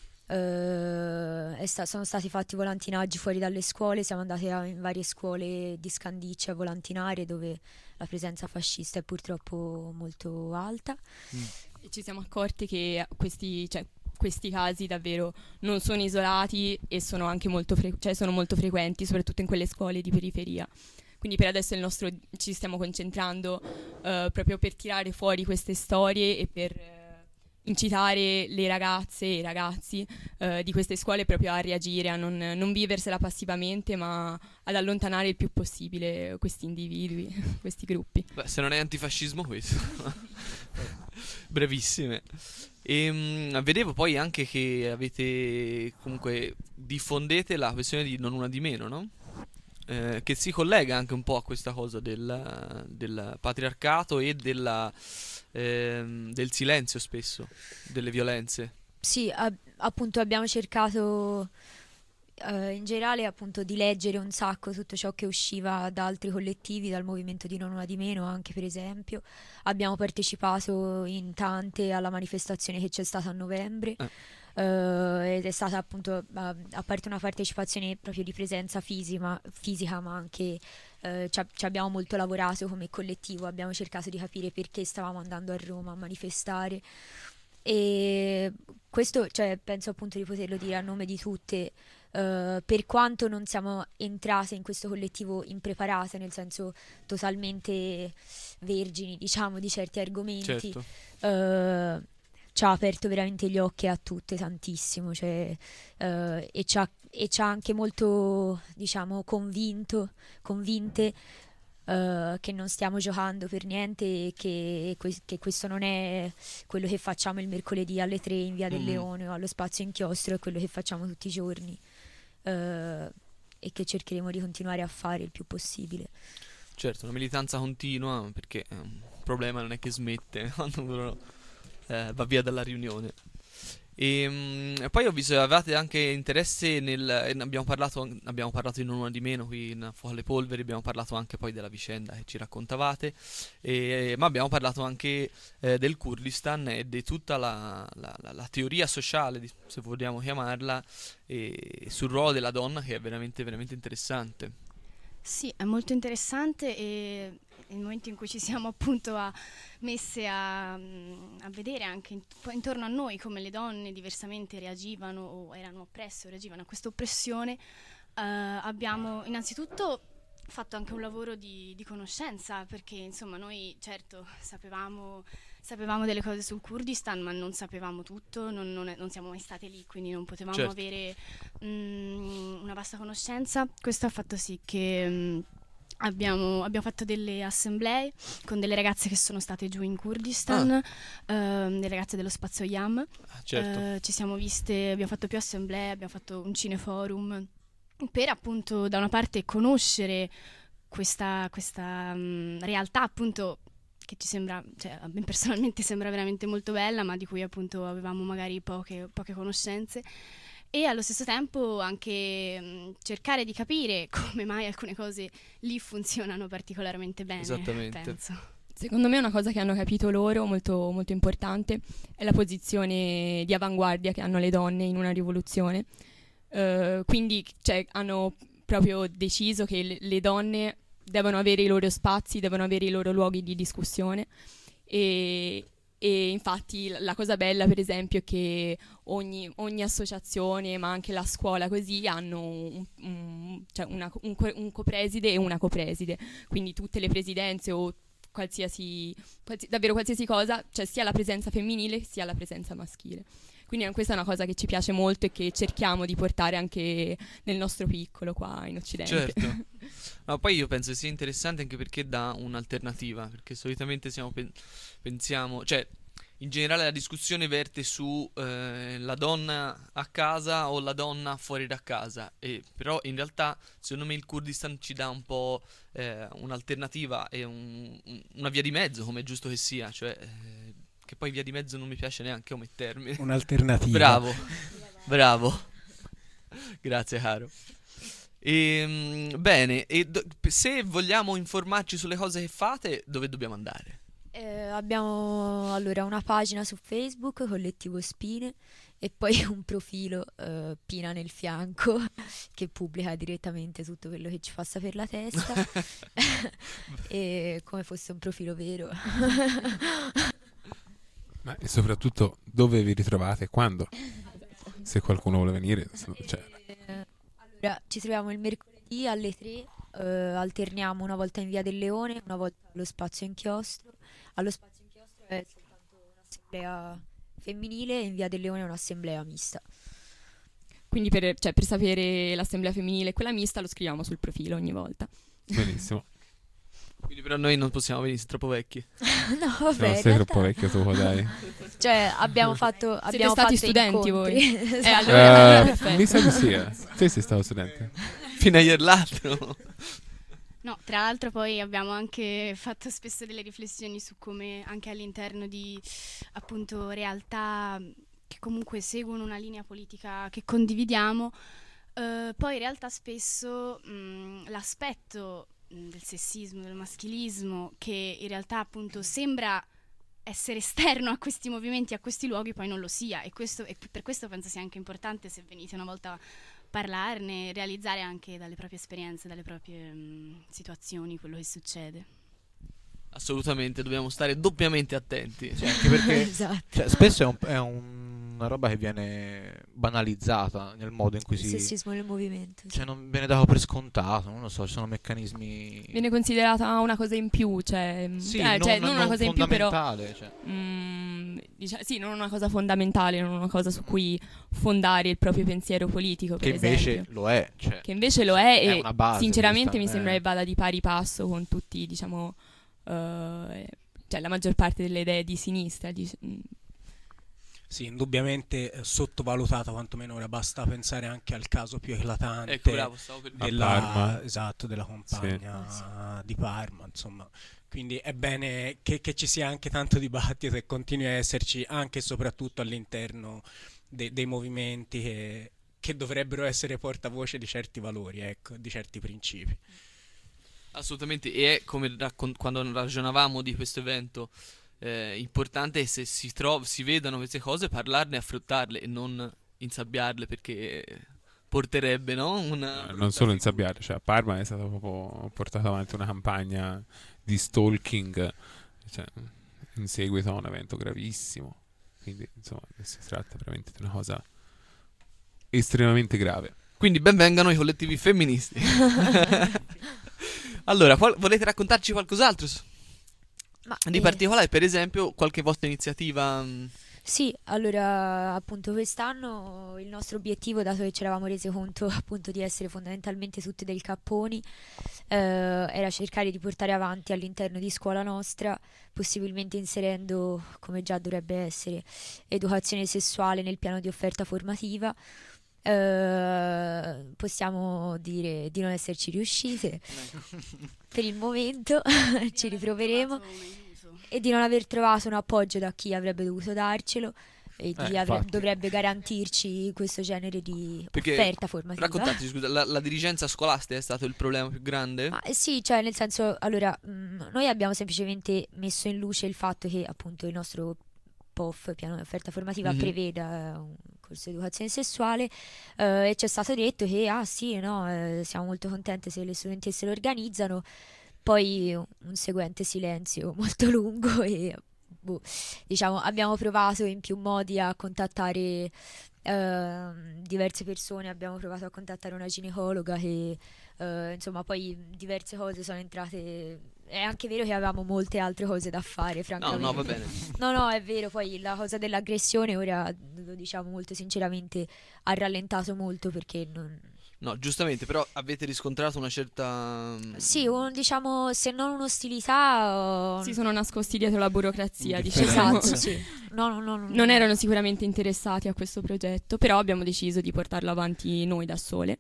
eh, è sta- sono stati fatti volantinaggi fuori dalle scuole, siamo andati a- in varie scuole di Scandicci a volantinare dove la presenza fascista è purtroppo molto alta. E ci siamo accorti che questi, cioè, questi casi davvero non sono isolati e sono anche molto, fre- cioè sono molto frequenti, soprattutto in quelle scuole di periferia. Quindi per adesso il nostro, ci stiamo concentrando eh, proprio per tirare fuori queste storie e per eh, incitare le ragazze e i ragazzi eh, di queste scuole proprio a reagire, a non, non viversela passivamente, ma ad allontanare il più possibile questi individui, questi gruppi. Beh, se non è antifascismo questo. Brevissime. E mh, vedevo poi anche che avete comunque diffondete la questione di non una di meno, no? Eh, che si collega anche un po' a questa cosa del, del patriarcato e della, ehm, del silenzio spesso, delle violenze. Sì, a- appunto abbiamo cercato eh, in generale appunto di leggere un sacco tutto ciò che usciva da altri collettivi, dal movimento di Non Una Di Meno anche per esempio. Abbiamo partecipato in tante alla manifestazione che c'è stata a novembre. Eh. eh, ed è stata appunto eh, a parte una partecipazione proprio di presenza fisica, fisica ma anche eh, ci, ci abbiamo molto lavorato come collettivo, abbiamo cercato di capire perché stavamo andando a Roma a manifestare. E questo, cioè, penso appunto di poterlo dire a nome di tutte, eh, per quanto non siamo entrate in questo collettivo impreparate, nel senso totalmente vergini, diciamo, di certi argomenti, Certo. eh, ci ha aperto veramente gli occhi a tutte tantissimo, cioè, eh, e ci ha, e ci ha anche molto, diciamo, convinto, convinte Uh, che non stiamo giocando per niente e che, que- che questo non è quello che facciamo il mercoledì alle tre in Via del Mm. Leone o allo Spazio Inchiostro, è quello che facciamo tutti i giorni, uh, e che cercheremo di continuare a fare il più possibile. Certo, una militanza continua perché ehm, problema non è che smette quando uno eh, va via dalla riunione. E mh, poi ho visto che avevate anche interesse nel e ne abbiamo parlato abbiamo parlato di Non Una Di Meno qui in Fuoco alle Polveri, abbiamo parlato anche poi della vicenda che ci raccontavate, e, ma abbiamo parlato anche eh, del Kurdistan e di tutta la, la, la, la teoria sociale, di- se vogliamo chiamarla, e sul ruolo della donna, che è veramente veramente interessante. Sì, è molto interessante, e nel momento in cui ci siamo appunto a- messe a, mm, a vedere anche in- poi intorno a noi come le donne diversamente reagivano o erano oppresse o reagivano a questa oppressione, eh, abbiamo innanzitutto fatto anche un lavoro di, di conoscenza, perché insomma noi certo sapevamo, sapevamo delle cose sul Kurdistan, ma non sapevamo tutto, non, non è- non siamo mai state lì, quindi non potevamo Certo. avere mm, una vasta conoscenza. Questo ha fatto sì che mm, abbiamo, abbiamo fatto delle assemblee con delle ragazze che sono state giù in Kurdistan, ehm, delle ragazze dello Spazio Yam. certo. Eh, ci siamo viste, abbiamo fatto più assemblee, abbiamo fatto un cineforum per appunto da una parte conoscere questa, questa mm, realtà appunto che ci sembra, cioè a me personalmente sembra veramente molto bella, ma di cui appunto avevamo magari poche, poche conoscenze, e allo stesso tempo anche mh, cercare di capire come mai alcune cose lì funzionano particolarmente bene. Esattamente. Penso. Secondo me una cosa che hanno capito loro, molto, molto importante, è la posizione di avanguardia che hanno le donne in una rivoluzione. Eh, quindi cioè, hanno proprio deciso che le, le donne devono avere i loro spazi, devono avere i loro luoghi di discussione, e, e infatti la, la cosa bella per esempio è che ogni, ogni associazione, ma anche la scuola così, hanno un, un, cioè una, un, co- un copreside e una copreside, quindi tutte le presidenze o qualsiasi, qualsi- davvero qualsiasi cosa, cioè sia la presenza femminile sia la presenza maschile. Quindi eh, questa è una cosa che ci piace molto e che cerchiamo di portare anche nel nostro piccolo qua in Occidente. Certo. No, poi io penso sia interessante anche perché dà un'alternativa, perché solitamente siamo pen- pensiamo, cioè in generale la discussione verte su eh, la donna a casa o la donna fuori da casa, e però in realtà secondo me il Kurdistan ci dà un po' eh, un'alternativa e un- un- una via di mezzo, come è giusto che sia, cioè eh, che poi via di mezzo non mi piace neanche come termine. Un'alternativa. Bravo, bravo. Grazie caro. Ehm, bene, e do- se vogliamo informarci sulle cose che fate, dove dobbiamo andare? Eh, abbiamo allora una pagina su Facebook, Collettivo Spine, e poi un profilo eh, Pina nel fianco che pubblica direttamente tutto quello che ci passa per la testa e come fosse un profilo vero. Ma e soprattutto dove vi ritrovate? Quando? Se qualcuno vuole venire, se non c'è. Eh, allora, ci troviamo il mercoledì alle tre, eh, alterniamo una volta in Via del Leone, una volta allo Spazio Inchiostro. Allo Spazio Inchiostro è soltanto un'assemblea femminile e in Via del Leone è un'assemblea mista. Quindi per, cioè, per sapere l'assemblea femminile e quella mista lo scriviamo sul profilo ogni volta. Benissimo. Quindi però noi non possiamo venire, siamo troppo vecchi. No, vabbè, No, in sei realtà- troppo vecchio tu, dai. Cioè, abbiamo fatto Siete abbiamo stati fatto studenti incontri. voi? Eh, Esatto. allora- Eh, perfetto. mi sa di sì, eh. Sì, sì, stavo studente. Fino a ieri l'altro. No, tra l'altro poi abbiamo anche fatto spesso delle riflessioni su come anche all'interno di appunto realtà che comunque seguono una linea politica che condividiamo, eh, poi in realtà spesso mh, l'aspetto mh, del sessismo, del maschilismo, che in realtà appunto sembra essere esterno a questi movimenti, a questi luoghi, poi non lo sia, e, questo, e per questo penso sia anche importante, se venite una volta a parlarne, realizzare anche dalle proprie esperienze, dalle proprie mh, situazioni quello che succede. Assolutamente, dobbiamo stare doppiamente attenti. Sì, anche perché Esatto. cioè, spesso è, un- è un- una roba che viene banalizzata nel modo in cui Il si... sessismo nel movimento. Cioè non viene dato per scontato, non lo so, ci sono meccanismi... Viene considerata una cosa in più, cioè, Sì, eh, cioè, non- non una non cosa in più, però fondamentale, cioè. mm, dicia- sì, non una cosa fondamentale, non una cosa su cui fondare il proprio pensiero politico, per Che invece esempio. lo è, cioè, Che invece lo è, è e una base sinceramente mi questa, sembra eh. che vada di pari passo con tutti, diciamo, eh, cioè la maggior parte delle idee di sinistra. di- mm. Sì, indubbiamente eh, sottovalutata, quantomeno ora basta pensare anche al caso più eclatante Ecco, bravo, stavo per dire. della, A Parma. esatto, della compagna Sì. di Parma, insomma. Quindi è bene che, che ci sia anche tanto dibattito e continui a esserci anche e soprattutto all'interno de- dei movimenti che, che dovrebbero essere portavoce di certi valori, ecco, di certi principi. Assolutamente, e è come raccon- quando ragionavamo di questo evento, eh, importante è se si, trov- si vedano queste cose, parlarne e affrontarle e non insabbiarle, perché porterebbe, no? Una Eh, non solo insabbiare, cioè a Parma è stata proprio portata avanti una campagna di stalking, cioè, in seguito a un evento gravissimo, quindi insomma si tratta veramente di una cosa estremamente grave. Quindi benvengano i collettivi femministi. Allora, qual- volete raccontarci qualcos'altro s- Ma, di eh, particolare, per esempio qualche vostra iniziativa? mh, Sì, allora appunto quest'anno il nostro obiettivo, dato che ci eravamo resi conto appunto di essere fondamentalmente tutti dei capponi, eh, era cercare di portare avanti all'interno di scuola nostra, possibilmente inserendo, come già dovrebbe essere, educazione sessuale nel piano di offerta formativa. Eh, possiamo dire di non esserci riuscite per il momento, ci riproveremo, e di non aver trovato un appoggio da chi avrebbe dovuto darcelo e di Eh, avre- infatti. dovrebbe garantirci questo genere di Perché offerta formativa. raccontateci, scusa, la, la dirigenza scolastica è stato il problema più grande? Ma eh, sì, cioè nel senso, allora, mh, noi abbiamo semplicemente messo in luce il fatto che appunto il nostro P O F, piano di offerta formativa, Mhm. preveda un corso di educazione sessuale, eh, e ci è stato detto che ah sì, no, eh, siamo molto contente se le studentesse lo organizzano. Poi un seguente silenzio molto lungo e boh, diciamo abbiamo provato in più modi a contattare ehm, diverse persone, abbiamo provato a contattare una ginecologa che eh, insomma poi diverse cose sono entrate. È anche vero che avevamo molte altre cose da fare, No, francamente. no, va bene. No, no, è vero, poi la cosa dell'aggressione ora, lo diciamo molto sinceramente, ha rallentato molto perché non... No, giustamente, però avete riscontrato una certa... mh, Sì, un, diciamo, se non un'ostilità... Si sono nascosti dietro la burocrazia, diciamo. Esatto, sì. No, no, no, no, Non no. erano sicuramente interessati a questo progetto, però abbiamo deciso di portarlo avanti noi da sole.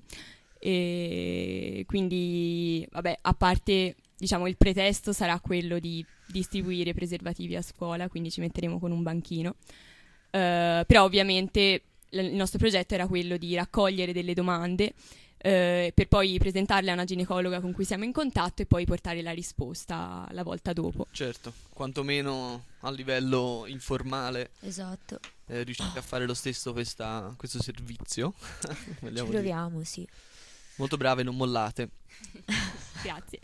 E quindi, vabbè, a parte, diciamo, il pretesto sarà quello di distribuire preservativi a scuola, quindi ci metteremo con un banchino. Eh, però ovviamente l- il nostro progetto era quello di raccogliere delle domande eh, per poi presentarle a una ginecologa con cui siamo in contatto e poi portare la risposta la volta dopo. Certo, quantomeno a livello informale. Esatto. eh, riuscite a fare lo stesso questa- questo servizio. Ci Vogliamo dire. proviamo, sì. Molto brave, non mollate. Grazie.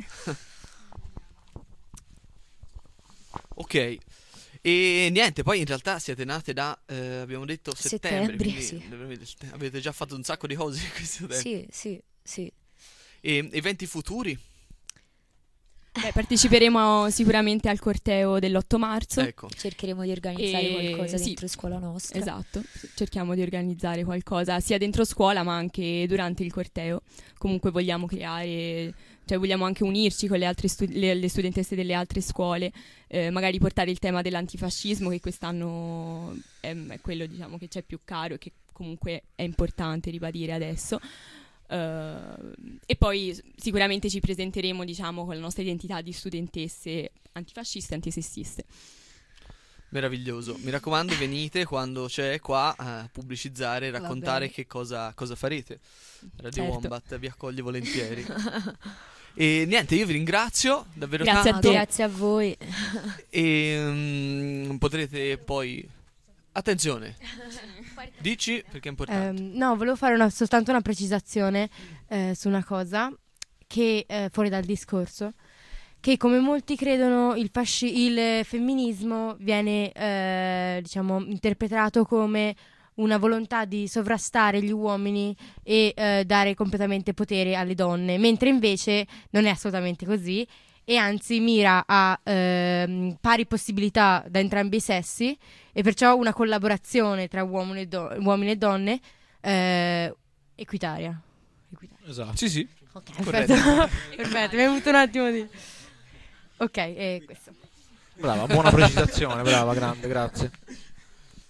Ok, e niente, poi in realtà siete nate da, eh, abbiamo detto settembre, Settembre, quindi sì. veramente avete già fatto un sacco di cose in questo tempo. Sì, sì, sì. E eventi futuri? Beh, parteciperemo sicuramente al corteo dell'otto marzo. Ecco. Cercheremo di organizzare E- qualcosa sì. dentro scuola nostra. Esatto, cerchiamo di organizzare qualcosa sia dentro scuola ma anche durante il corteo. Comunque vogliamo creare, cioè vogliamo anche unirci con le altre stu- le, le studentesse delle altre scuole, eh, magari portare il tema dell'antifascismo, che quest'anno è, è quello, diciamo, che c'è più caro e che comunque è importante ribadire adesso. Uh, e poi s- sicuramente ci presenteremo, diciamo, con la nostra identità di studentesse antifasciste e antisessiste. Meraviglioso. Mi raccomando, venite quando c'è qua a pubblicizzare e Va raccontare bene. che cosa, cosa farete. Radio Certo. Wombat vi accoglie volentieri. E niente, io vi ringrazio davvero Grazie a tanto. te. Grazie a voi. E mm, potrete poi... Attenzione, dici perché è importante. Ehm, no, volevo fare una- soltanto una precisazione eh, su una cosa che eh, fuori dal discorso, che come molti credono il, fasci- il femminismo viene eh, diciamo interpretato come una volontà di sovrastare gli uomini e eh, dare completamente potere alle donne, mentre invece non è assolutamente così e anzi mira a ehm, pari possibilità da entrambi i sessi e perciò una collaborazione tra uomini e, do- uomini e donne eh, equitaria. Esatto. Sì, sì. Ok, perfetto. Perfetto, mi è venuto un attimo di... Ok, e questo. Brava, buona precisazione, brava, grande, grazie.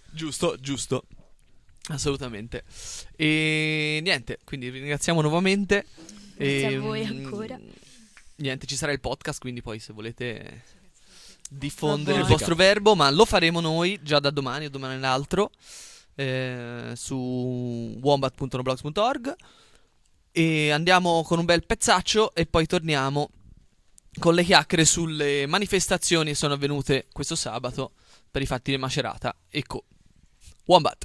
Giusto, giusto. Assolutamente. E niente, quindi vi ringraziamo nuovamente. Grazie e, a voi mm, ancora. Niente, ci sarà il podcast, quindi poi se volete diffondere Va il buono. vostro verbo, ma lo faremo noi già da domani o domani l'altro eh, su wombat punto noblogs punto org. E andiamo con un bel pezzaccio e poi torniamo con le chiacchiere sulle manifestazioni che sono avvenute questo sabato per i fatti di Macerata. Ecco, Wombat.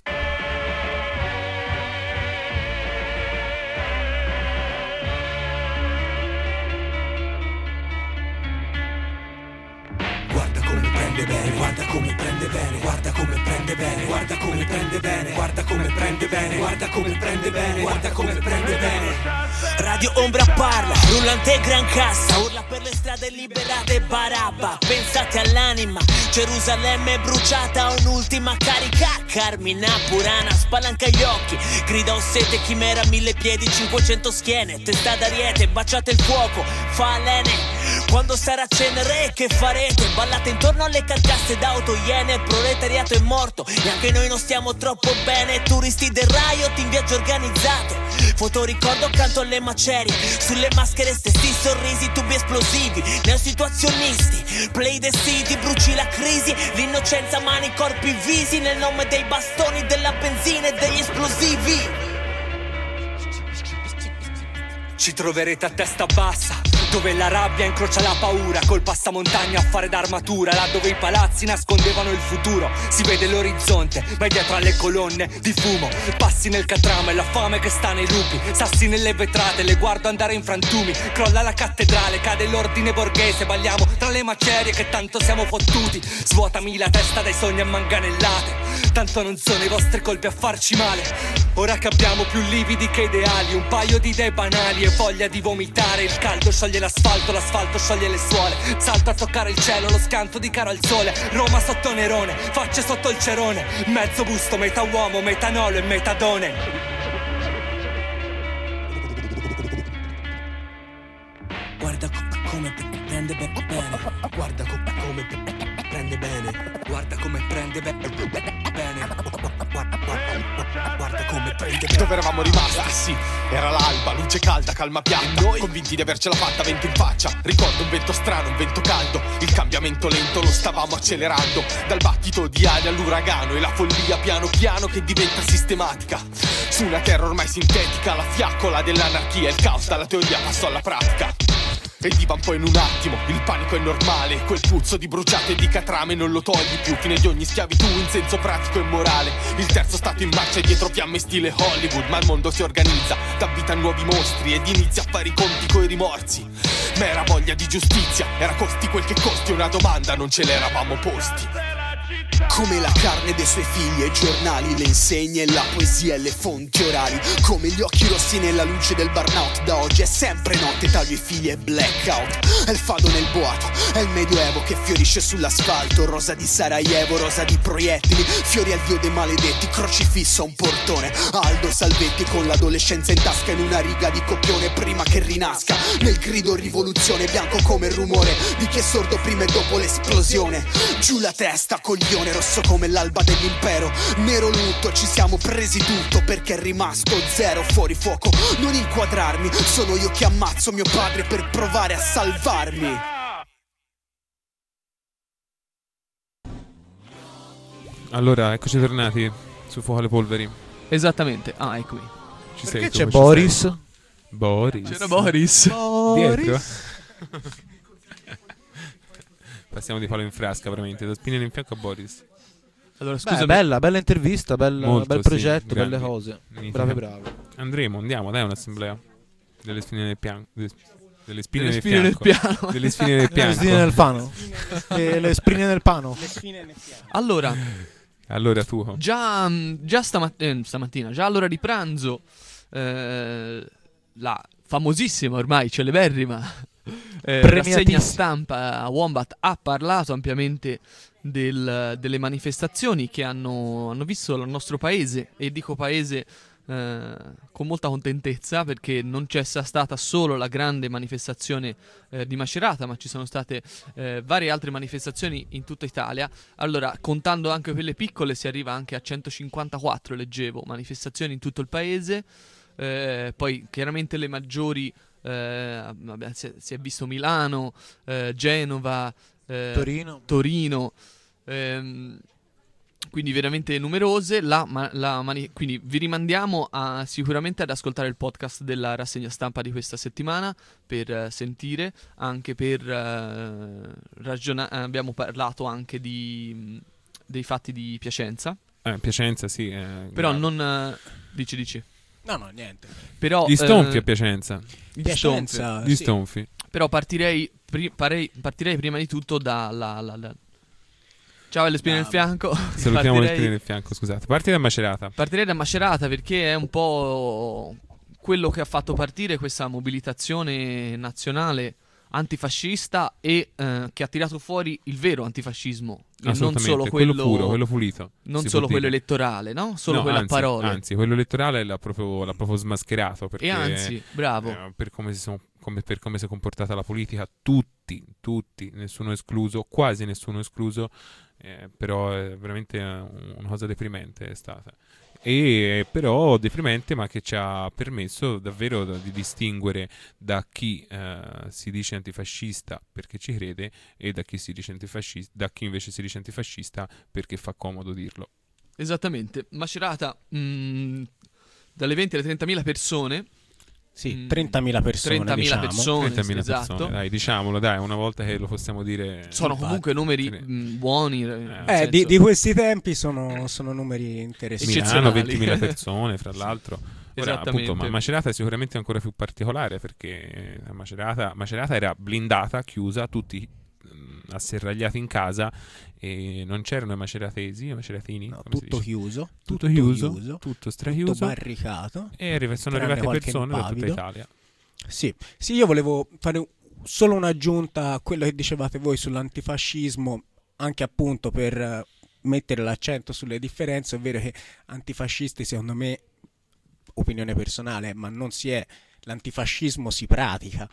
Guarda come prende bene, guarda come prende bene, guarda come prende bene, guarda come prende bene, guarda come prende bene, guarda come prende bene, guarda come prende bene. Radio Ombra parla, rullante gran cassa, urla per le strade liberate Barabba. Pensate all'anima, Gerusalemme bruciata, un'ultima carica. Carmina Burana spalanca gli occhi, grida ossete, chimera, mille piedi, cinquecento schiene, testa d'ariete, baciate il fuoco, fa lene. Quando sarà cenere che farete? Ballate intorno alle carcasse d'auto, iene, proletariato è morto e anche noi non stiamo troppo bene. Turisti del riot in viaggio organizzato, fotoricordo accanto alle macerie, sulle maschere stessi sorrisi, tubi esplosivi, neosituazionisti, play the city, bruci la crisi, l'innocenza, mani, corpi, visi, nel nome dei bastoni, della benzina e degli esplosivi. Ci troverete a testa bassa, dove la rabbia incrocia la paura, col passamontagna a fare d'armatura, là dove i palazzi nascondevano il futuro. Si vede l'orizzonte, ma dietro alle colonne di fumo, passi nel catrame, la fame che sta nei lupi, sassi nelle vetrate, le guardo andare in frantumi. Crolla la cattedrale, cade l'ordine borghese, balliamo tra le macerie che tanto siamo fottuti. Svuotami la testa dai sogni ammanganellate, tanto non sono i vostri colpi a farci male. Ora che abbiamo più lividi che ideali, un paio di idee banali e voglia di vomitare. Il caldo scioglie l'asfalto, l'asfalto scioglie le suole. Salto a toccare il cielo, lo scanto di caro al sole. Roma sotto Nerone, facce sotto il cerone, mezzo busto, metà uomo, metanolo e metadone. Guarda co- come prende be- bene, guarda co- come prende bene, guarda come prende be- bene, guarda come prende bene. Dove eravamo rimasti? Sì, era l'alba, luce calda, calma piatta. Noi convinti di avercela fatta, vento in faccia. Ricordo un vento strano, un vento caldo. Il cambiamento lento lo stavamo accelerando, dal battito di ali all'uragano, e la follia piano piano che diventa sistematica. Su una terra ormai sintetica, la fiaccola dell'anarchia, il caos dalla teoria passò alla pratica. E divampo in un attimo, il panico è normale, quel puzzo di bruciate e di catrame non lo togli più, fine di ogni schiavitù in senso pratico e morale. Il terzo stato in marcia e dietro fiamme stile Hollywood, ma il mondo si organizza, dà vita a nuovi mostri ed inizia a fare i conti coi rimorsi. Ma era voglia di giustizia, era costi quel che costi, una domanda non ce l'eravamo posti. Come la carne dei suoi figli e i giornali, le insegne e la poesia e le fonti orali. Come gli occhi rossi nella luce del burnout, da oggi è sempre notte, taglio i fili e blackout. È il fado nel boato, è il medioevo che fiorisce sull'asfalto. Rosa di Sarajevo, rosa di proiettili, fiori al dio dei maledetti, crocifisso a un portone. Aldo Salvetti con l'adolescenza in tasca in una riga di copione prima che rinasca. Nel grido rivoluzione, bianco come il rumore di chi è sordo prima e dopo l'esplosione. Giù la testa, coglione, rosso come l'alba dell'impero. Nero lutto, ci siamo presi tutto perché è rimasto zero fuori fuoco. Non inquadrarmi, sono io che ammazzo mio padre per provare a salvarmi. Allora, eccoci tornati su Fuoco alle Polveri. Esattamente, ah, eccomi. Ci Perché sei tu, c'è ci Boris? sei. Boris. C'era Boris. Dietro. Passiamo di palo in frasca, veramente. Da spinare in fianco a Boris. Allora, Beh, bella, bella intervista, bella, Molto, bel sì, progetto, grandi. belle cose. Magnifica. Bravi, bravi. Andremo, andiamo, dai, un'assemblea. Delle spine del piano. Delle, delle spine Delle del spine fianco. del piano. Delle spine del piano. Le spine nel pano. E le spine nel pano. Allora, Allora tu. già, già stamat- eh, stamattina, già all'ora di pranzo, eh, la famosissima ormai celeberrima eh, rassegna stampa a Wombat ha parlato ampiamente del- delle manifestazioni che hanno, hanno visto il nostro paese, e dico paese eh, con molta contentezza, perché non c'è stata solo la grande manifestazione eh, di Macerata, ma ci sono state eh, varie altre manifestazioni in tutta Italia. Allora, contando anche quelle piccole, si arriva anche a centocinquantaquattro, leggevo, manifestazioni in tutto il paese. Eh, poi chiaramente le maggiori, eh, vabbè, si, è, si è visto Milano, eh, Genova, eh, Torino. Torino ehm, quindi veramente numerose. La, ma, la mani- quindi vi rimandiamo a, sicuramente ad ascoltare il podcast della rassegna stampa di questa settimana per uh, sentire, anche per uh, ragionare. Abbiamo parlato anche di, dei fatti di Piacenza. Eh, Piacenza, sì. Eh, Però grave. non... Uh, dici, dici. No, no, niente. Però, Gli stonfi eh, a Piacenza. Gli Piacenza, stonfi. Gli sì. stonfi. Però partirei, pri- parei- partirei prima di tutto dalla... La, la... Ciao, le spine Ah, nel fianco. Salutiamo le Partirei- spine del fianco, scusate. Parti da Macerata. Partirei da Macerata, perché è un po' quello che ha fatto partire questa mobilitazione nazionale antifascista e eh, che ha tirato fuori il vero antifascismo, e non Assolutamente, solo quello quello, puro, quello pulito, non si solo può quello dire. elettorale, no? Solo No, quello anzi, a parole. Anzi, quello elettorale l'ha proprio, l'ha proprio smascherato. Perché, E anzi, bravo. eh, per, come si sono, come, per come si è comportata la politica, tutti, tutti, nessuno escluso, quasi nessuno escluso, eh, però è veramente una cosa deprimente è stata. E però deprimente, ma che ci ha permesso davvero di distinguere da chi eh, si dice antifascista perché ci crede e da chi si dice antifascista, da chi invece si dice antifascista perché fa comodo dirlo. Esattamente. Macerata, mh, dalle venti alle trentamila persone. Sì, trentamila persone, trentamila diciamo. persone, trentamila esatto. persone, dai, diciamolo, dai, una volta che lo possiamo dire. Sono Infatti. comunque numeri mh, buoni. nel Eh, senso- di, di questi tempi sono, sono numeri interessanti. Milano, ventimila persone, fra l'altro. Ora, Esattamente. appunto, ma Macerata è sicuramente ancora più particolare perché eh, Macerata, Macerata era blindata, chiusa, tutti mh, asserragliati in casa e non c'erano i maceratesi, i maceratini. No, come si tutto dice? chiuso, tutto tutto chiuso, chiuso, tutto strachiuso, tutto barricato, e arri- sono tranne arrivate qualche persone da tutta impavido. Italia. Sì. Sì, io volevo fare solo un'aggiunta a quello che dicevate voi sull'antifascismo, anche appunto per eh, mettere l'accento sulle differenze, ovvero che antifascisti, secondo me, opinione personale, ma non si è, l'antifascismo si pratica.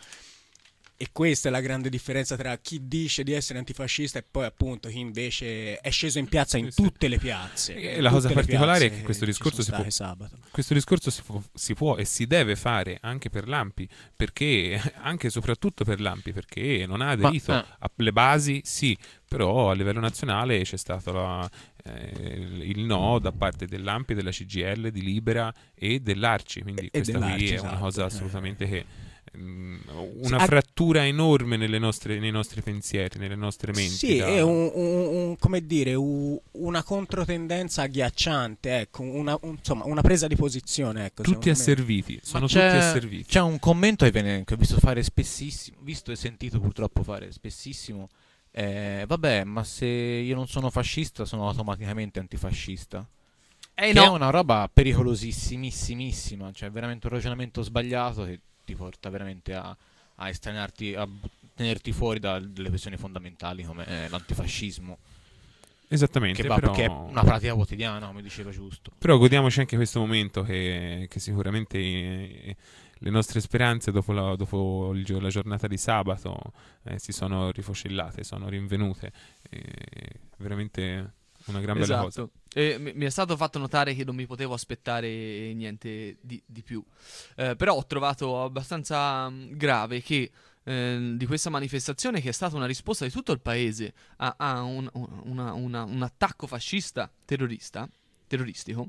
E questa è la grande differenza tra chi dice di essere antifascista e poi appunto chi invece è sceso in piazza in tutte le piazze. E in la cosa tutte le particolare è piazze che questo ci discorso, si sono può, state sabato. questo discorso si può, si può e si deve fare anche per l'Ampi, perché anche e soprattutto per l'Ampi, perché non ha aderito Ma, eh. alle basi, sì, però a livello nazionale c'è stato la, eh, il no da parte dell'Ampi, della C G I L, di Libera e dell'Arci, quindi E questa qui dell'Arci, è una esatto, cosa eh. assolutamente che mh, una Sì, frattura enorme nelle nostre, nei nostri pensieri, nelle nostre menti. Sì, da- è un, un- un- come dire, un- una controtendenza agghiacciante, ecco, una, un- insomma, una presa di posizione, ecco, Tutti secondo me. asserviti, sono Ma tutti c'è, asserviti. c'è un commento che, viene, che ho visto fare spessissimo, visto e sentito purtroppo fare spessissimo. Eh, vabbè, ma se io non sono fascista, sono automaticamente antifascista. Eh che no. è una roba pericolosissimissima, cioè veramente un ragionamento sbagliato che ti porta veramente a, a estranearti, a bu- tenerti fuori da- dalle questioni fondamentali come eh, l'antifascismo. Esattamente, Che, va, però- che è una pratica quotidiana, come diceva giusto. Però godiamoci anche questo momento che, che sicuramente eh, le nostre speranze dopo la, dopo il gio- la giornata di sabato eh, si sono rifocillate, sono rinvenute. Eh, veramente una gran bella cosa. Esatto. E mi mi è stato fatto notare che non mi potevo aspettare niente di, di più. Eh, però ho trovato abbastanza mh, grave che eh, di questa manifestazione, che è stata una risposta di tutto il paese a, a un, una- una- un attacco fascista terrorista, terroristico.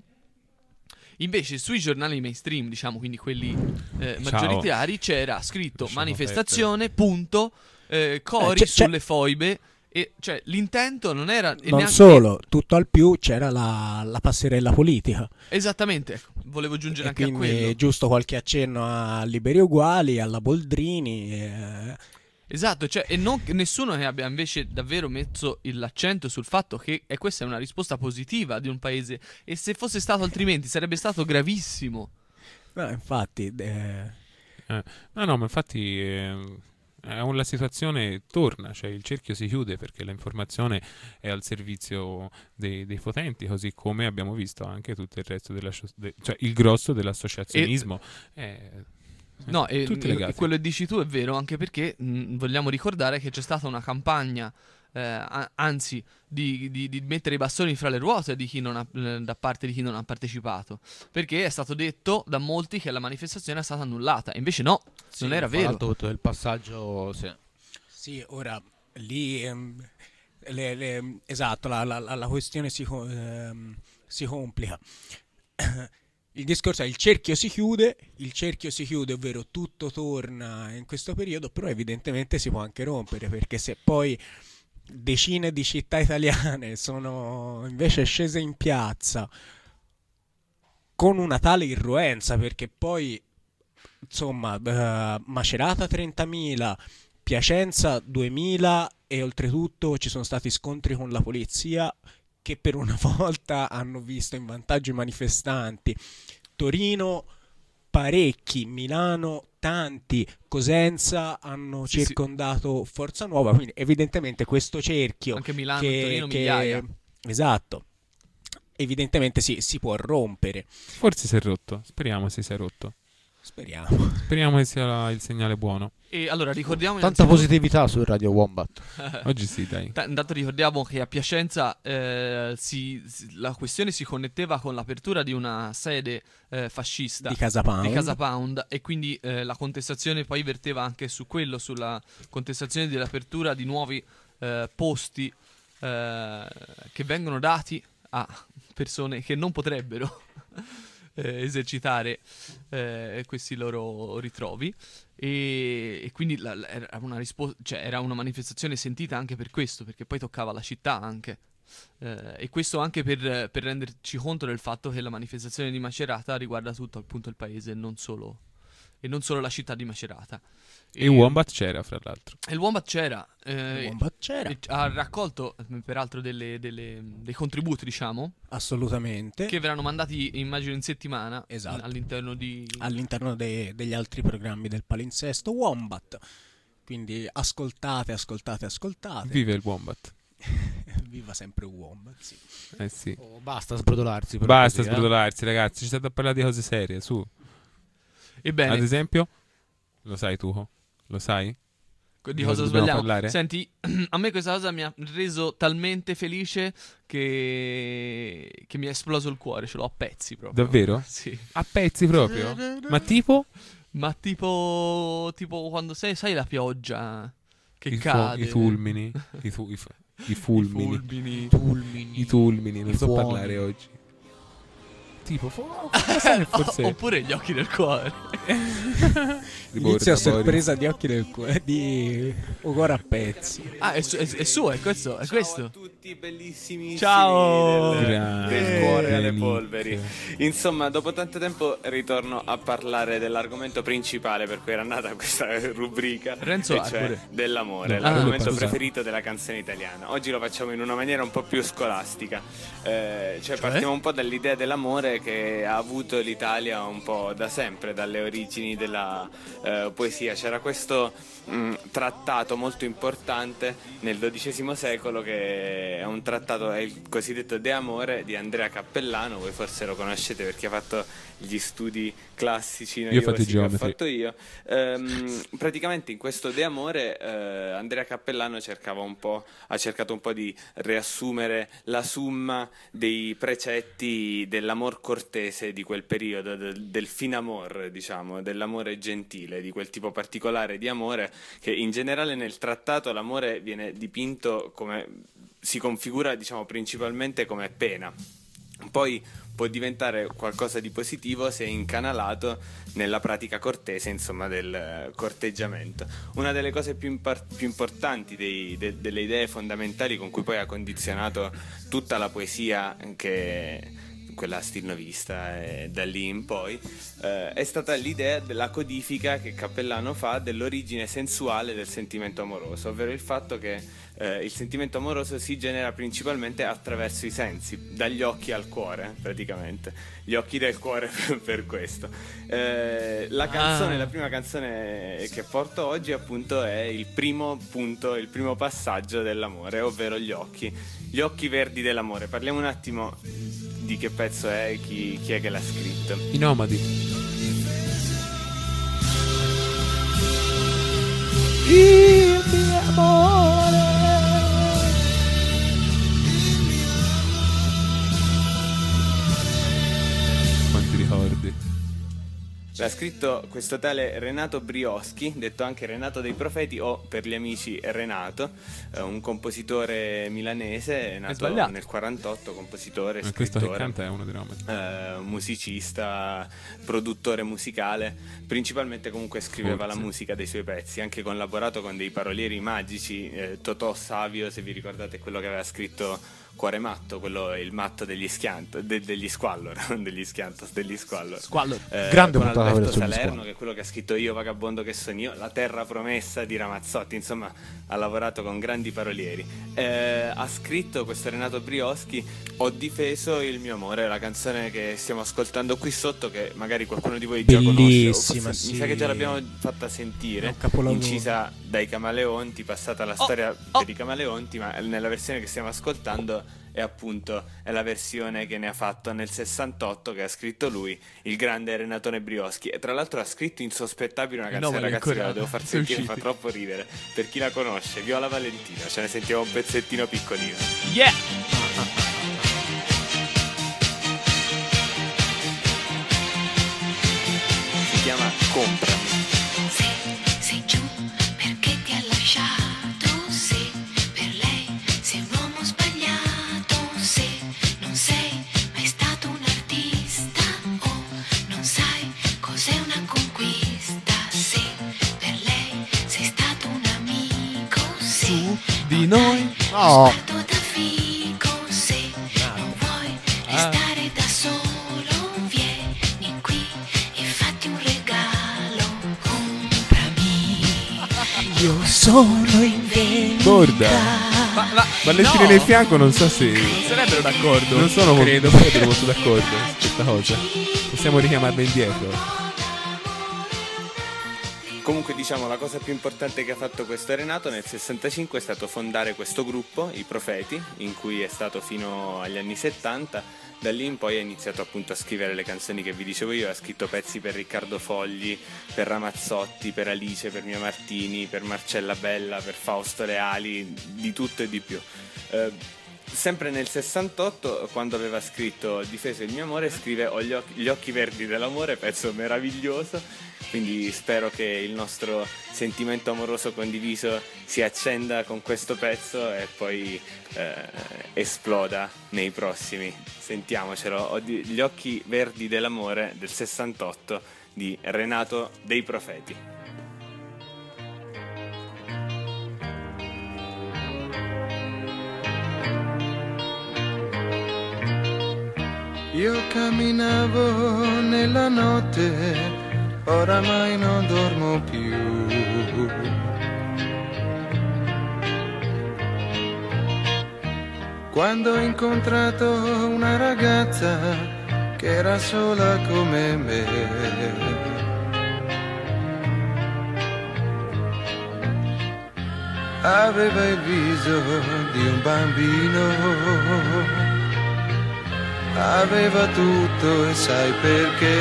Invece sui giornali mainstream, diciamo, quindi quelli eh, Ciao. maggioritari, c'era scritto Lasciamo manifestazione, punto, eh, cori Eh, c'è- c'è- sulle foibe. E cioè l'intento non era e Non neanche- solo, tutto al più c'era la, la passerella politica. Esattamente, ecco, volevo giungere E anche a quindi quello. giusto qualche accenno a Liberi Uguali, alla Boldrini. eh, Esatto, cioè, e non nessuno che abbia invece davvero messo il- l'accento sul fatto che e questa è una risposta positiva di un paese, e se fosse stato altrimenti sarebbe stato gravissimo. no, infatti, eh, Eh, no, no, ma infatti eh, Eh, la situazione torna, cioè il cerchio si chiude perché l'informazione è al servizio dei, dei potenti, così come abbiamo visto anche tutto il resto della de, cioè il grosso dell'associazionismo. E... è, No, e, tutte e legate. quello che dici tu è vero, anche perché mh, vogliamo ricordare che c'è stata una campagna, eh, a- anzi, di, di- di mettere i bastoni fra le ruote di chi non ha, eh, da parte di chi non ha partecipato, perché è stato detto da molti che la manifestazione è stata annullata, e invece no, Sì, non era fra vero. l'altro tutto il passaggio, sì. Sì, ora lì ehm, le- le- esatto, la, la- la- la questione si, co- ehm, si complica. Il discorso è il cerchio si chiude, il cerchio si chiude, ovvero tutto torna in questo periodo, però evidentemente si può anche rompere, perché se poi decine di città italiane sono invece scese in piazza con una tale irruenza, perché poi insomma eh, Macerata trentamila, Piacenza duemila, e oltretutto ci sono stati scontri con la polizia che per una volta hanno visto in vantaggio i manifestanti. Torino parecchi, Milano tanti, Cosenza hanno Sì, circondato Forza Nuova, quindi evidentemente questo cerchio Anche Milano che, e Torino, che- migliaia. esatto, evidentemente sì, si può rompere. Forse si è rotto, speriamo si sia rotto. Speriamo. Speriamo che sia la- il segnale buono. E allora ricordiamo Tanta innanzitutto- positività su Radio Wombat. Oggi sì, dai. Ta- Intanto ricordiamo che a Piacenza eh, si- si- la questione si connetteva con l'apertura di una sede eh, fascista Di Casa Pound. di Casa Pound, e quindi eh, la contestazione poi verteva anche su quello, sulla contestazione dell'apertura di nuovi eh, posti eh, che vengono dati a persone che non potrebbero eh, esercitare eh, questi loro ritrovi. E, e quindi la- la- era una risposta, cioè era una manifestazione sentita anche per questo, perché poi toccava la città anche. Eh, e questo anche per, per renderci conto del fatto che la manifestazione di Macerata riguarda tutto appunto il paese, e non solo, e non solo la città di Macerata. E Wombat c'era, fra l'altro. E il Wombat c'era. eh, Il Wombat c'era. e ha raccolto eh, peraltro delle- delle- dei contributi, diciamo, Assolutamente. che verranno mandati immagino in settimana. Esatto. All'interno di all'interno de- degli altri programmi del palinsesto Wombat. Quindi ascoltate, ascoltate, ascoltate. Vive il Wombat. Viva sempre Wombat, sì. Eh sì. Oh, basta sbrodolarsi. però Basta così, eh. sbrodolarsi, ragazzi. Ci state a parlare di cose serie, su. Ebbene, Ad esempio, lo sai tu? Lo sai? di cosa dobbiamo sbagliamo? parlare? Senti, a me questa cosa mi ha reso talmente felice che, che mi è esploso il cuore, ce l'ho a pezzi proprio. Davvero? Sì. A pezzi proprio? Ma tipo? Ma tipo, tipo quando sei, sai la pioggia che I, fu- cade. i fulmini. I, fu- i, fu- i fulmini. fulmini. I tulmini. I tulmini. Non I so fuoni. parlare oggi. Tipo, fo- forse, forse Oppure gli occhi del cuore. Inizia a Riborda, sorpresa di occhi del cuore di uguale a pezzi. Ah, è, su- è, è suo, è questo, è questo. Tutti bellissimi. Ciao. Del, Grande del cuore alle Nick. polveri. Insomma, dopo tanto tempo ritorno a parlare dell'argomento principale per cui era nata questa rubrica, Renzo e cioè Arbore. dell'amore, No, l'argomento ah, scusa. preferito della canzone italiana. Oggi lo facciamo in una maniera un po' più scolastica. Eh, cioè, partiamo un po' dall'idea dell'amore che ha avuto l'Italia un po' da sempre, dalle origini della eh, poesia. C'era questo mh, trattato molto importante nel dodicesimo secolo, che è un trattato, è il cosiddetto De Amore di Andrea Cappellano. Voi forse lo conoscete perché ha fatto gli studi classici Io ho fatto noiosi che ho geometri. fatto io. Ehm, praticamente in questo De Amore eh, Andrea Cappellano cercava un po', ha cercato un po' di riassumere la summa dei precetti dell'amor cortese di quel periodo, del, del fin amor, diciamo, dell'amore gentile, di quel tipo particolare di amore che in generale nel trattato l'amore viene dipinto come, si configura, diciamo, principalmente come pena. Poi può diventare qualcosa di positivo se è incanalato nella pratica cortese, insomma, del eh, corteggiamento. Una delle cose più, impar- più importanti dei- de- delle idee fondamentali con cui poi ha condizionato tutta la poesia che quella stilnovista, e da lì in poi eh, è stata l'idea della codifica che Cappellano fa dell'origine sensuale del sentimento amoroso, ovvero il fatto che eh, il sentimento amoroso si genera principalmente attraverso i sensi, dagli occhi al cuore praticamente, gli occhi del cuore per questo. Eh, la canzone, Ah. la prima canzone che porto oggi appunto è il primo punto, il primo passaggio dell'amore, ovvero gli occhi, gli occhi verdi dell'amore. Parliamo un attimo di che pezzo è, chi, chi è che l'ha scritto. I Nomadi. Il mio amore. Quanti ricordi. L'ha scritto questo tale Renato Brioschi, detto anche Renato dei Profeti, o per gli amici Renato, eh, un compositore milanese nato sbagliato. nel quarantotto, compositore, Ma questo che scrittore, canta è uno dei Nomadi. eh, musicista, produttore musicale, principalmente comunque scriveva Forse. la musica dei suoi pezzi, anche collaborato con dei parolieri magici, eh, Totò Savio, se vi ricordate, quello che aveva scritto Cuore matto, quello è il matto degli schianto, de- degli squallor, non degli schiantos, degli squallor. Squallor. Eh, Grande con puntata Alberto sugli Salerno, squallor. che è quello che ha scritto Io vagabondo che sono io, La terra promessa di Ramazzotti, insomma ha lavorato con grandi parolieri. Eh, ha scritto questo Renato Brioschi Ho difeso il mio amore, la canzone che stiamo ascoltando qui sotto, che magari qualcuno di voi già conosce, o Bellissima, forse mi sì. sa che già l'abbiamo fatta sentire, È un capolavoro. incisa dai Camaleonti, passata la storia per i Camaleonti, ma nella versione che stiamo ascoltando è appunto è la versione che ne ha fatto nel sessantotto, che ha scritto lui, il grande Renatone Brioschi. E tra l'altro ha scritto Insospettabile, una No, canzone, ma ragazzi, che ancora la devo far sono sentire, fa usciti. troppo ridere. Per chi la conosce, Viola Valentino, ce ne sentiamo un pezzettino piccolino. Yeah! Si chiama Comprami. Se sei giù perché ti ha lasciato, se per lei sei un uomo sbagliato, se non sei mai stato un artista o non sai cos'è una conquista, se per lei sei stato un amico, se Di noi. No. stato da fico, se non vuoi restare da solo, vieni qui e fatti un regalo, comprami. Io sono in vendita. Borda. Ma, ma, Ballettine no, nel fianco non so se... non sarebbero d'accordo. Non sono molto, credo. non sarebbero molto d'accordo su questa cosa. Possiamo richiamarla indietro. Comunque, diciamo, la cosa più importante che ha fatto questo Renato nel sessantacinque è stato fondare questo gruppo, i Profeti, in cui è stato fino agli anni settanta. Da lì in poi ha iniziato appunto a scrivere le canzoni che vi dicevo io, ha scritto pezzi per Riccardo Fogli, per Ramazzotti, per Alice, per Mia Martini, per Marcella Bella, per Fausto Leali, di tutto e di più. Eh, sempre nel sessantotto, quando aveva scritto Difeso il mio amore, scrive Ho gli occhi, gli occhi verdi dell'amore, pezzo meraviglioso. Quindi spero che il nostro sentimento amoroso condiviso si accenda con questo pezzo e poi eh, esploda nei prossimi. Sentiamocelo. Ho di- Gli occhi verdi dell'amore del sessantotto di Renato dei Profeti. Io camminavo nella notte, oramai non dormo più. Quando ho incontrato una ragazza che era sola come me. Aveva il viso di un bambino, aveva tutto e sai perché?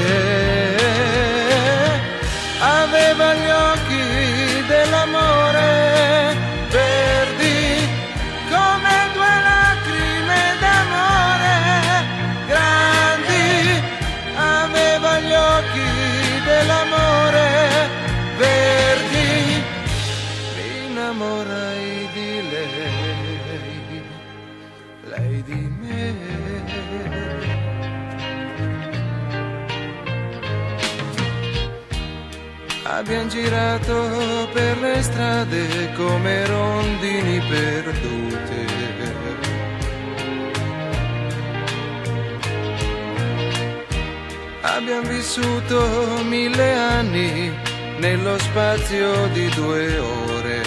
Aveva gli occhi dell'amore verdi come due lacrime d'amore grandi. Aveva gli occhi dell'amore verdi. Mi innamorai di lei, lei di me. Abbiamo girato per le strade come rondini perdute. abbiamo vissuto mille anni nello spazio di due ore.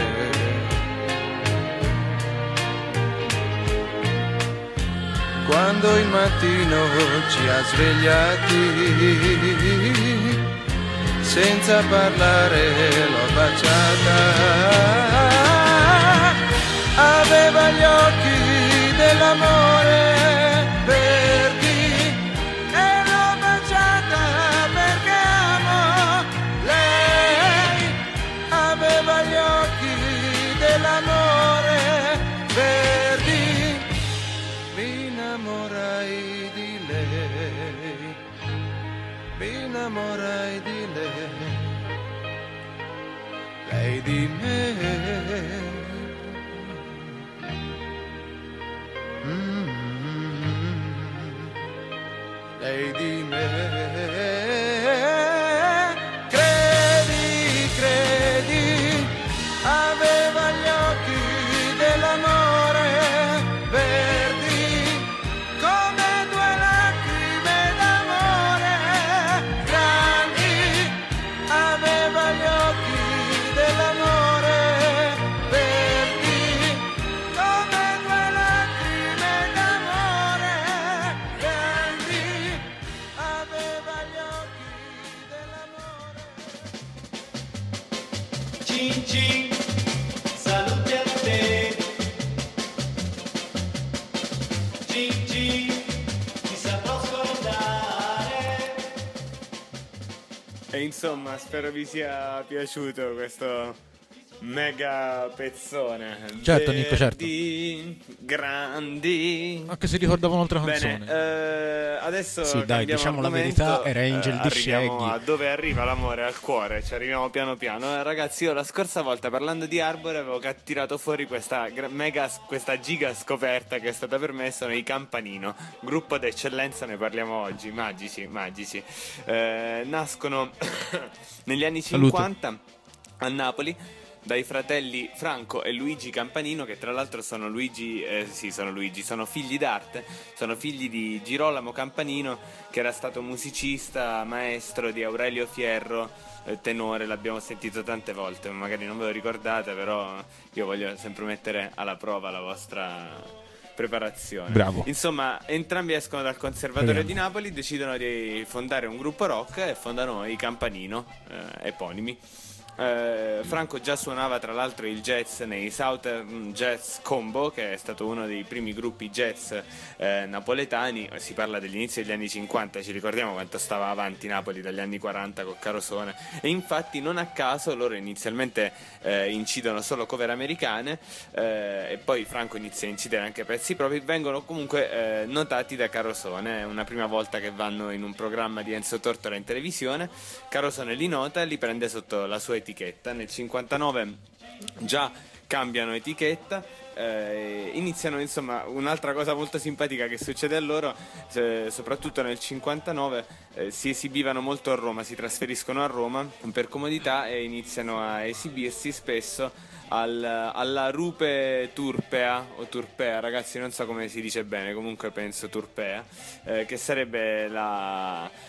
Quando il mattino ci ha svegliati, senza parlare l'ho baciata. Aveva gli occhi dell'amore verdi e l'ho baciata perché amo lei. Aveva gli occhi dell'amore verdi, mi innamorai di lei, mi innamorai di lei, lei di me. Lei di me. Credi, credi, aveva gli occhi dell'amore verdi come due lacrime d'amore grandi. Aveva gli occhi dell'amore verdi come due lacrime d'amore grandi. Aveva gli occhi dell'amore. Cin cin, salute a te. Cin cin, ti saprò scordare. E insomma, spero vi sia piaciuto questo mega pezzone. Certo, Nico, certo. Verdi, grandi. Anche se ricordavo un'altra canzone. Bene, eh, adesso Sì, dai, cambiamo diciamo la argomento. verità, era Angel di Arriviamo Shaggy. a dove arriva l'amore al cuore, ci arriviamo piano piano. Eh, ragazzi, io la scorsa volta parlando di Arbore avevo ca- tirato fuori questa gra- mega, questa giga scoperta che è stata per me, sono i Campanino, gruppo d'eccellenza, ne parliamo oggi, magici, magici. Eh, nascono negli anni Salute. cinquanta a Napoli dai fratelli Franco e Luigi Campanino, che tra l'altro sono Luigi, eh, sì, sono Luigi, sono figli d'arte, sono figli di Girolamo Campanino, che era stato musicista, maestro di Aurelio Fierro, eh, tenore, l'abbiamo sentito tante volte, magari non ve lo ricordate, però io voglio sempre mettere alla prova la vostra preparazione. Bravo. Insomma, entrambi escono dal Conservatorio Bravo. di Napoli, decidono di fondare un gruppo rock e fondano i Campanino, eh, eponimi. Eh, Franco già suonava tra l'altro il jazz nei Southern Jazz Combo, che è stato uno dei primi gruppi jazz eh, napoletani. Si parla dell'inizio degli anni cinquanta, ci ricordiamo quanto stava avanti Napoli dagli anni quaranta con Carosone, e infatti non a caso loro inizialmente eh, incidono solo cover americane, eh, e poi Franco inizia a incidere anche pezzi propri. Vengono comunque eh, notati da Carosone, è una prima volta che vanno in un programma di Enzo Tortora in televisione. Carosone li nota e li prende sotto la sua etichetta. Nel cinquantanove già cambiano etichetta, eh, iniziano, insomma, un'altra cosa molto simpatica che succede a loro, eh, soprattutto nel cinquantanove, eh, si esibivano molto a Roma, si trasferiscono a Roma per comodità e iniziano a esibirsi spesso al, alla Rupe Turpea o Turpea, ragazzi non so come si dice bene, comunque penso Turpea, eh, che sarebbe la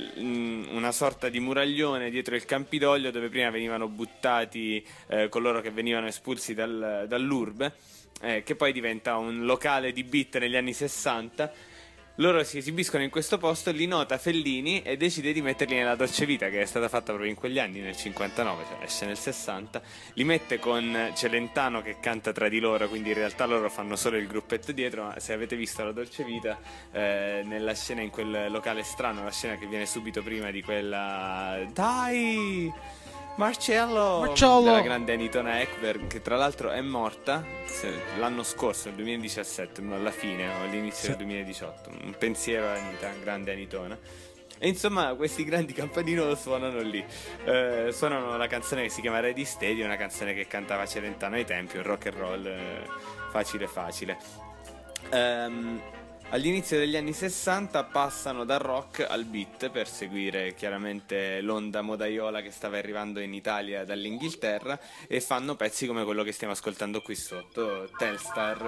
una sorta di muraglione dietro il Campidoglio, dove prima venivano buttati eh, coloro che venivano espulsi dal, dall'urbe, eh, che poi diventa un locale di beat negli anni sessanta. Loro si esibiscono in questo posto, li nota Fellini e decide di metterli nella Dolce Vita, che è stata fatta proprio in quegli anni, nel cinquantanove, cioè esce nel sessanta. Li mette con Celentano che canta tra di loro, quindi in realtà loro fanno solo il gruppetto dietro. Ma se avete visto la Dolce Vita, eh, nella scena in quel locale strano, la scena che viene subito prima di quella "Dai! Marcello!", Marcello! della grande Anitona Ekberg, che tra l'altro è morta se- l'anno scorso, nel duemiladiciassette, alla fine o all'inizio Sì. del duemiladiciotto. Un pensiero a Anita, grande Anitona. E insomma, questi grandi Campanino suonano lì. Eh, suonano la canzone che si chiama Ready Steady, una canzone che cantava Celentano ai tempi, un rock and roll eh, facile facile. Ehm, All'inizio degli anni sessanta passano dal rock al beat per seguire chiaramente l'onda modaiola che stava arrivando in Italia dall'Inghilterra, e fanno pezzi come quello che stiamo ascoltando qui sotto, Telstar.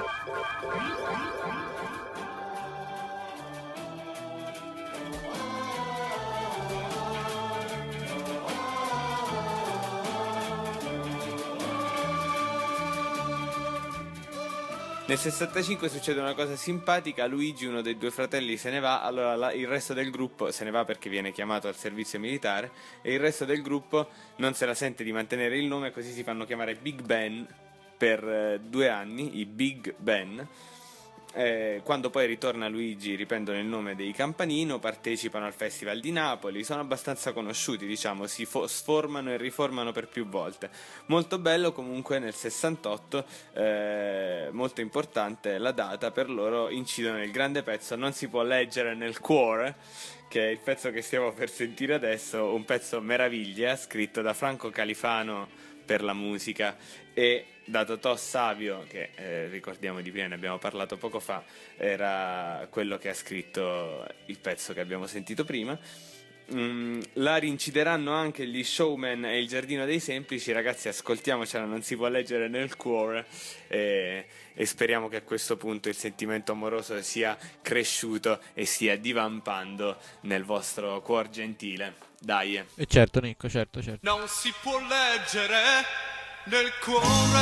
Nel sessantacinque succede una cosa simpatica, Luigi, uno dei due fratelli, se ne va, allora la, il resto del gruppo se ne va perché viene chiamato al servizio militare e il resto del gruppo non se la sente di mantenere il nome, così si fanno chiamare Big Ben per eh, due anni, i Big Ben. Eh, quando poi ritorna Luigi riprendono il nome dei Campanino, partecipano al Festival di Napoli, sono abbastanza conosciuti, diciamo, si fo- sformano e riformano per più volte. Molto bello comunque nel sessantotto, eh, molto importante la data, per loro incidono il grande pezzo Non si può leggere nel cuore, che è il pezzo che stiamo per sentire adesso, un pezzo meraviglia scritto da Franco Califano per la musica e da Totò Savio, che eh, ricordiamo di prima, ne abbiamo parlato poco fa, era quello che ha scritto il pezzo che abbiamo sentito prima. Mm, la rincideranno anche gli Showman e il Giardino dei Semplici. Ragazzi, ascoltiamocela, Non si può leggere nel cuore, e, e speriamo che a questo punto il sentimento amoroso sia cresciuto e stia divampando nel vostro cuor gentile. Dai. E certo, Nico, certo, certo. Non si può leggere nel cuore,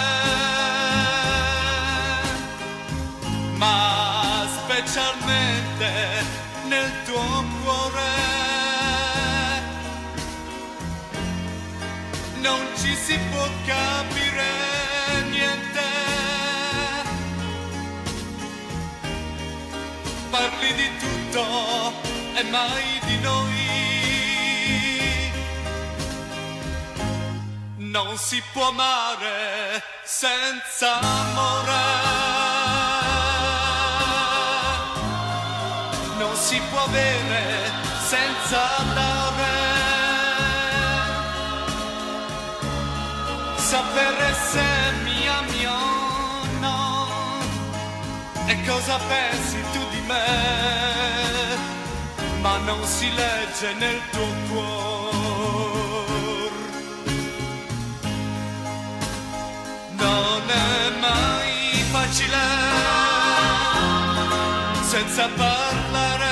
ma specialmente nel tuo cuore. Non ci si può capire niente, parli di tutto e mai di noi. Non si può amare senza amore, non si può avere senza dare, sapere se mi ami o no, e cosa pensi tu di me, ma non si legge nel tuo cuore. Non è mai facile senza parlare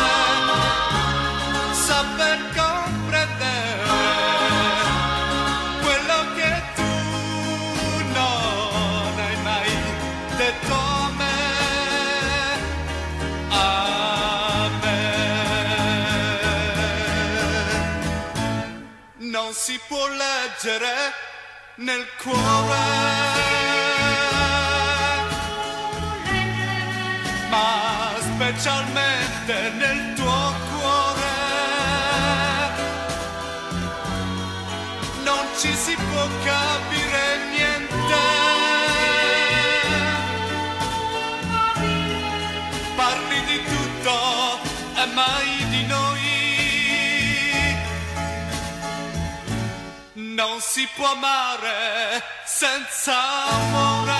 saper comprendere quello che tu non hai mai detto a me, a me. Non si può leggere nel cuore, ma specialmente nel tuo cuore. Non ci si può capire niente, parli di tutto e mai di noi. Non si può amare senza amore,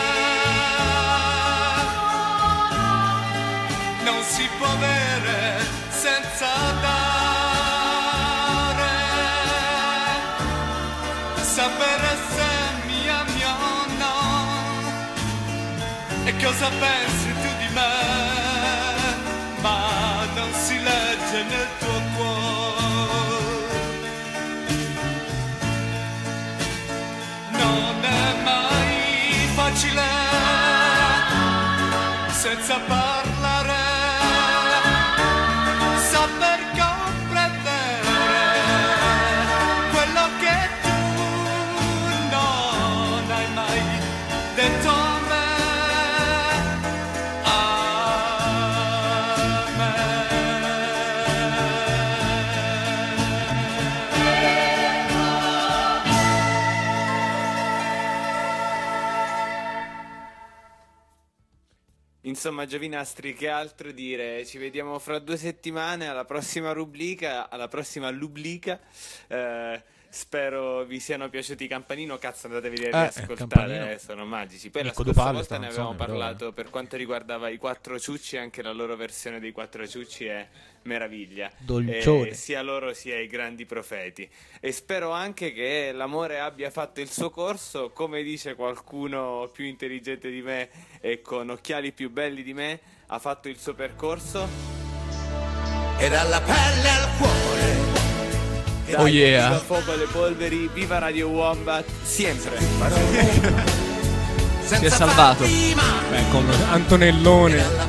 non si può avere senza dare, sapere se mi ami o no, e cosa pensi tu di me, ma non si legge nel tuo cuore. Non è mai facile senza parlare saper comprendere quello che tu non hai mai detto a me, a Insomma, Giovinastri, che altro dire? Ci vediamo fra due settimane alla prossima rubrica, alla prossima lublica. Eh, spero vi siano piaciuti i Campanino. Cazzo, andatevi a riascoltare, eh, sono magici. Poi Nico la scorsa Dupalle, volta ne avevamo Stanzone, parlato però, eh. per quanto riguardava i Quattro Ciucci, anche la loro versione dei Quattro Ciucci è meraviglia. Dolcione. Eh, sia loro sia i grandi profeti. E spero anche che l'amore abbia fatto il suo corso, come dice qualcuno più intelligente di me e con occhiali più belli di me, ha fatto il suo percorso. E dalla pelle al cuore. Dai, Oh yeah. Viva fuoco alle polveri, viva Radio Wombat, sempre. Si è salvato. Beh, con Antonellone.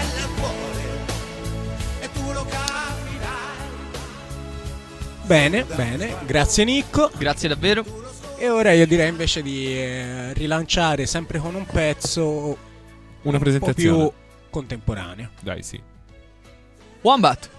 Bene, bene, grazie Nicco. Grazie davvero. E ora io direi invece di eh, rilanciare sempre con un pezzo Una un presentazione po' più contemporaneo. Dai, sì. Wombat.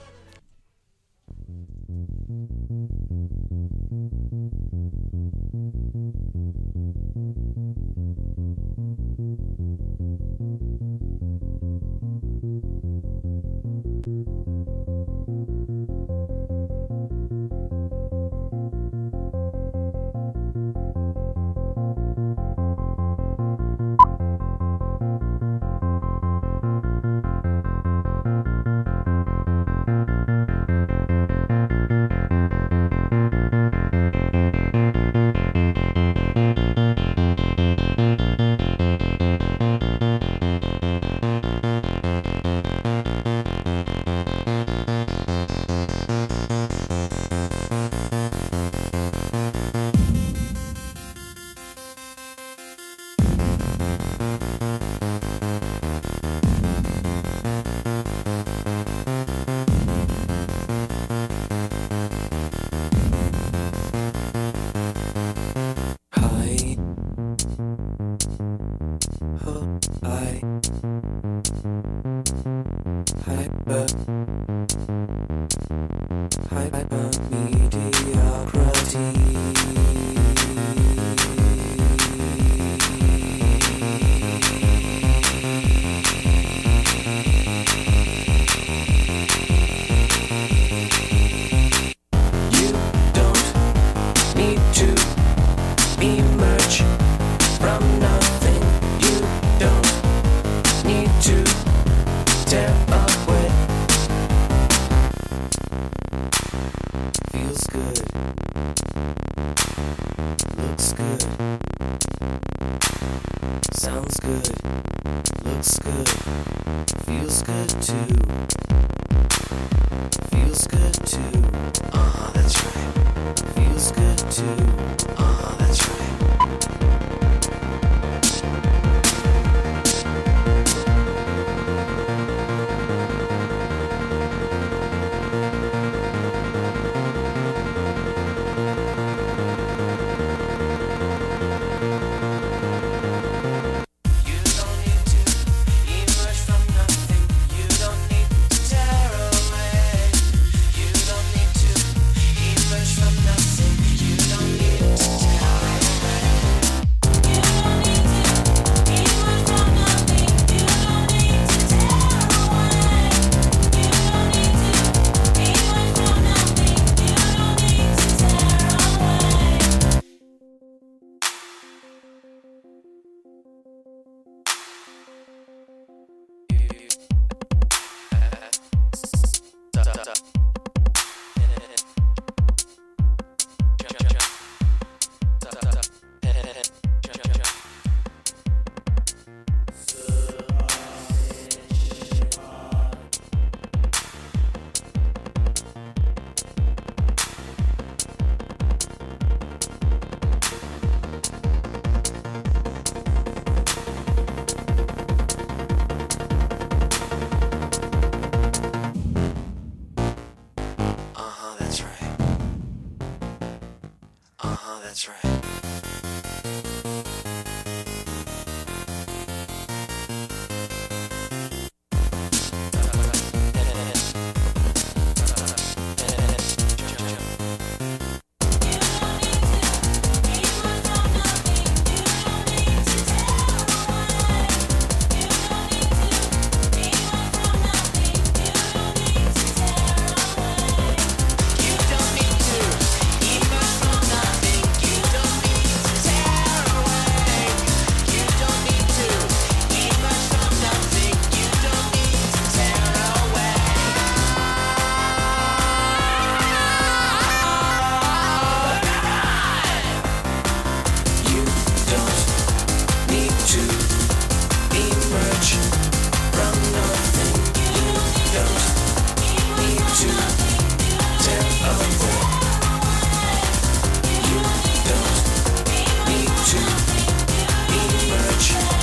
Emerge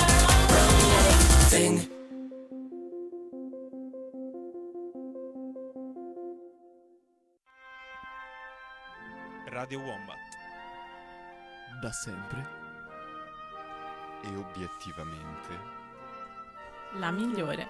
Radio Wombat. Da sempre. E obiettivamente la migliore.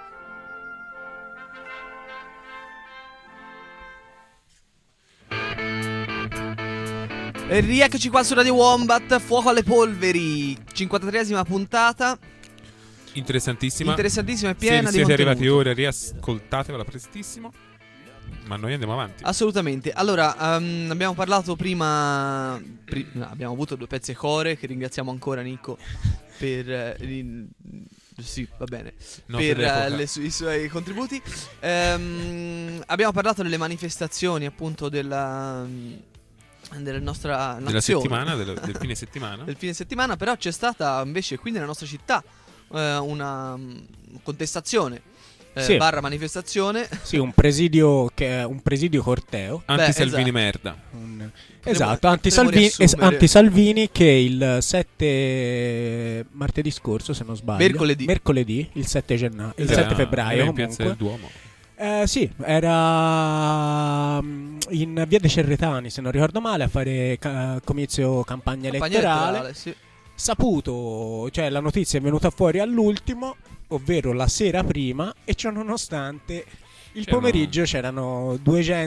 E rieccoci qua su Radio Wombat, Fuoco alle polveri, cinquantatreesima puntata. Interessantissima. Interessantissima e piena Se di siete contenuto. arrivati ora, riascoltatevela prestissimo. Ma noi andiamo avanti. Assolutamente. Allora, um, abbiamo parlato prima. pri- no, abbiamo avuto due pezzi core. Che ringraziamo ancora Nico per. eh, rin- sì, va bene. No, per per eh, l'epoca. le su- i suoi contributi. Ehm, abbiamo parlato delle manifestazioni, appunto, della. Della nostra nazione. Della settimana, del, del fine settimana. Del fine settimana, però c'è stata invece qui nella nostra città eh, una mm, contestazione. Eh, Sì. barra manifestazione. Sì, un presidio che è un presidio corteo. Anti-Salvini esatto. merda. Un- Potremmo- esatto, anti-Salvini, potremmo es- riassumere. anti-Salvini che il sette martedì scorso, se non sbaglio, Mercoledì. mercoledì, il sette gennaio, il Era- sette febbraio era in Piazza comunque. del Duomo. Eh, sì, era mm, in via dei Cerretani, se non ricordo male, a fare ca- comizio campagna, Campagna elettorale. elettorale, sì. Saputo, cioè la notizia è venuta fuori all'ultimo, ovvero la sera prima, e ciò nonostante il C'erano- pomeriggio c'erano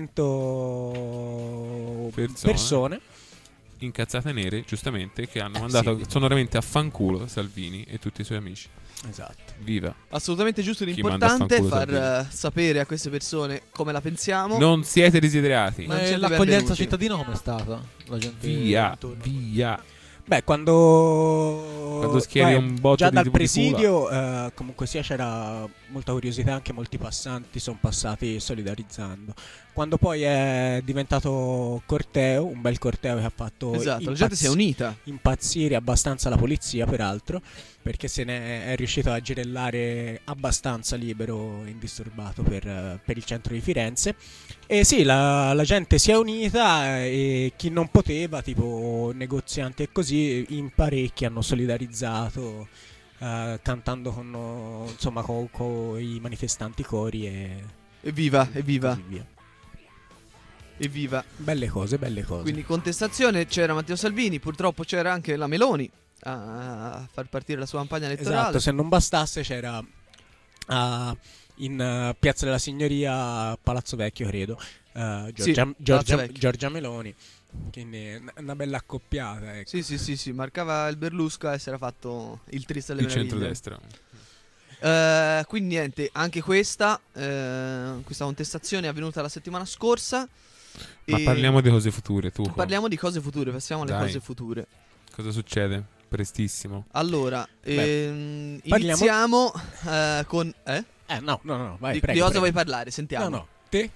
duecento Persone. persone. Incazzate nere, giustamente, che hanno mandato Sì. sonoramente a fanculo Salvini e tutti i suoi amici. Esatto. Viva. Assolutamente giusto ed Chi manda a importante fanculo far Salvini. eh, sapere a queste persone come la pensiamo. Non siete desiderati. Non Ma siete l'accoglienza benvenuti. cittadina come è stata? La gente Via, via. Beh, quando, Quando schieri beh, un botto già di dal tipo di presidio, eh, comunque sia, c'era molta curiosità, anche molti passanti sono passati solidarizzando. Quando poi è diventato corteo, un bel corteo che ha fatto Esatto, la gente si è unita. impazzire abbastanza la polizia, peraltro, perché se ne è riuscito a girellare abbastanza libero e indisturbato per, eh, per il centro di Firenze. E sì, la, la gente si è unita, e chi non poteva, tipo negozianti e così, in parecchi hanno solidarizzato, eh, cantando con, oh, insomma, con i manifestanti cori e Evviva, evviva. così via. Evviva. Belle cose, belle cose. Quindi contestazione, c'era Matteo Salvini, purtroppo c'era anche la Meloni a far partire la sua campagna elettorale. Esatto, se non bastasse c'era ah, in eh, Piazza della Signoria, Palazzo Vecchio, credo, eh, Sì, Giorgia, Palazzo Giorgia- Vecchio. Giorgia Meloni. Quindi n- una bella accoppiata, ecco. Sì, sì, sì, sì, marcava il Berlusca e si era fatto il triste alle Il meraviglie. centrodestra. Eh, quindi niente, anche questa, eh, questa contestazione è avvenuta la settimana scorsa. Ma e parliamo di cose future, tu. Parliamo di cose future, passiamo alle Dai. cose future. Cosa succede? Prestissimo. Allora, Beh, ehm, parliamo- iniziamo eh, con... Eh? Eh, no, no, no, vai, di, prego, di cosa prego. vuoi parlare? Sentiamo. No, no, te?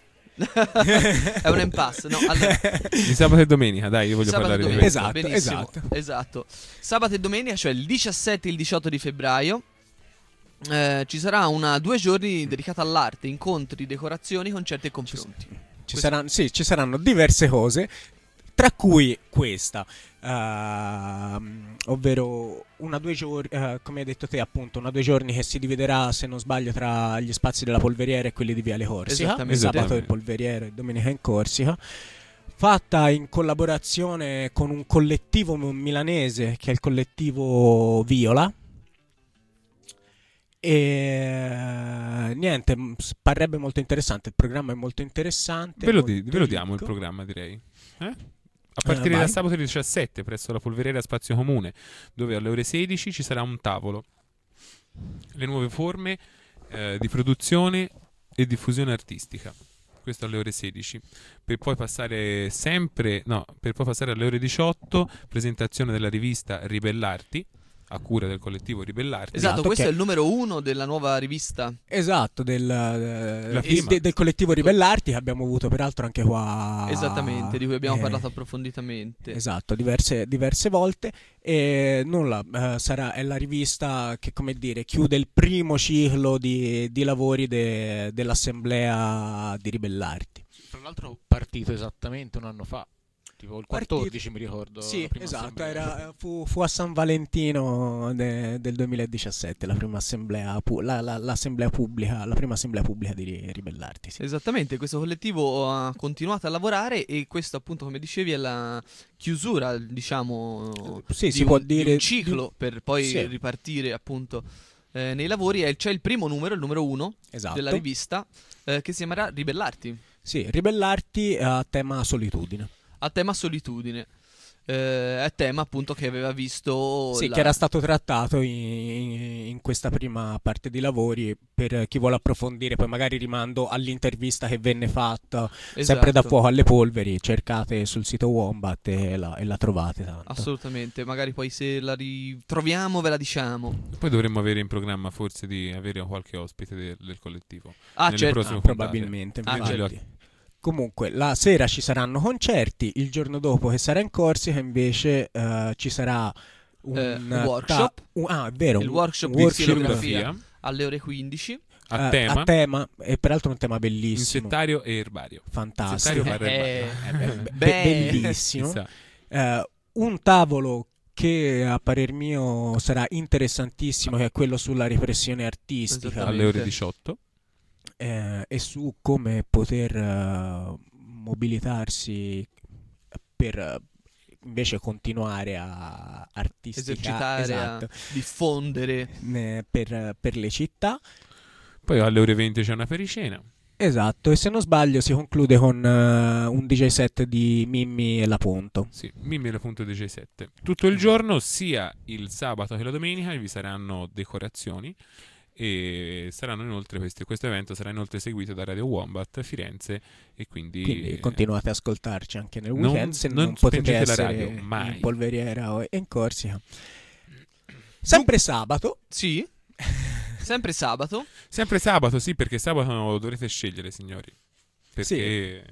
È un impasse, no? Allora, Di sabato e domenica, dai, io voglio sabato e parlare di domenica, questo. Esatto, benissimo, esatto. esatto. Sabato e domenica, cioè il diciassette e il diciotto di febbraio, eh, ci sarà una due giorni dedicata all'arte, incontri, decorazioni, concerti e confronti. Ci saranno, sì, ci saranno diverse cose, tra cui questa, ehm, ovvero una due giorni, eh, come hai detto te, appunto, una due giorni che si dividerà, se non sbaglio, tra gli spazi della Polveriera e quelli di Viale Corsica. Esattamente. Sabato in Esattamente. Polveriera e domenica in Corsica. Fatta in collaborazione con un collettivo milanese che è il collettivo Viola. E niente, m- s- parrebbe molto interessante. Il programma è molto interessante. Ve lo, molto di- ve lo diamo il ricco. programma, direi. Eh? A partire vai. da sabato diciassette presso la Polveriera Spazio Comune, dove alle ore sedici ci sarà un tavolo. Le nuove forme eh, di produzione e diffusione artistica. Questo alle ore sedici. Per poi passare sempre, no, per poi passare alle ore diciotto, presentazione della rivista Ribellarti, a cura del collettivo Ribellarti. Esatto, Esatto, questo che- è il numero uno della nuova rivista. Esatto, del, eh, La e prima. de- del collettivo Ribellarti che abbiamo avuto peraltro anche qua. Esattamente, di cui abbiamo eh, parlato approfonditamente. Esatto, diverse, diverse volte. E nulla, eh, sarà, è la rivista che, come dire, chiude il primo ciclo di, di lavori de- dell'assemblea di Ribellarti. Tra l'altro partito esattamente un anno fa. tipo il Partito- quattordici mi ricordo. Sì, la prima esatto, assemblea. era, fu, fu a San Valentino de- del duemiladiciassette la prima assemblea, pu- la, la- l'assemblea pubblica, la prima assemblea pubblica di Ribellarti. Sì. Esattamente, questo collettivo ha continuato a lavorare e questo appunto, come dicevi, è la chiusura, diciamo, Sì, di, si un, può di dire un ciclo di- per poi sì. ripartire appunto eh, nei lavori. E c'è il primo numero, il numero uno Esatto. della rivista, eh, che si chiamerà Ribellarti. Sì, Ribellarti a tema solitudine. A tema solitudine. Eh, è tema appunto che aveva visto Sì, la- che era stato trattato in, in- in questa prima parte di lavori. Per chi vuole approfondire, poi magari rimando all'intervista che venne fatta sempre da Esatto. Fuoco alle Polveri. Cercate sul sito Wombat e la, e la trovate tanto. Assolutamente, magari poi se la ritroviamo ve la diciamo. Poi dovremmo avere in programma forse di avere qualche ospite del, del collettivo. Ah, nelle certo. prossime Ah, puntate. probabilmente, Quindi infatti. lo- Comunque, la sera ci saranno concerti, il giorno dopo che sarà in Corsica invece eh, ci sarà un, Eh, un ta- workshop. un- ah, è vero, Il un- workshop un di workshop stilografia alle ore quindici. A eh, tema. a tema, e peraltro un tema bellissimo. Insettario e erbario. Fantastico. Insettario barra Eh, erbario. Eh, be- beh, bellissimo. chissà. Eh, un tavolo che a parer mio sarà interessantissimo, che è quello sulla repressione artistica. Esattamente. Alle ore diciotto. eh, e su come poter eh, mobilitarsi per eh, invece continuare a artisticare, Esercitare, esatto, a diffondere. eh, per, per le città. Poi alle ore venti c'è una pericena. Esatto, e se non sbaglio si conclude con eh, un D J set di Mimmi e La Ponto. Sì, Mimmi e La Punto D J sette. Tutto il giorno, sia il sabato che la domenica, vi saranno decorazioni e saranno inoltre questi, questo evento sarà inoltre seguito da Radio Wombat Firenze e quindi, Quindi continuate ad ascoltarci anche nel non- weekend se non non, potete spengete la essere radio, mai. in Polveriera o in Corsica. Sempre sabato. Sì. Sempre sabato. Sempre sabato, sì, perché sabato dovrete scegliere, signori. Perché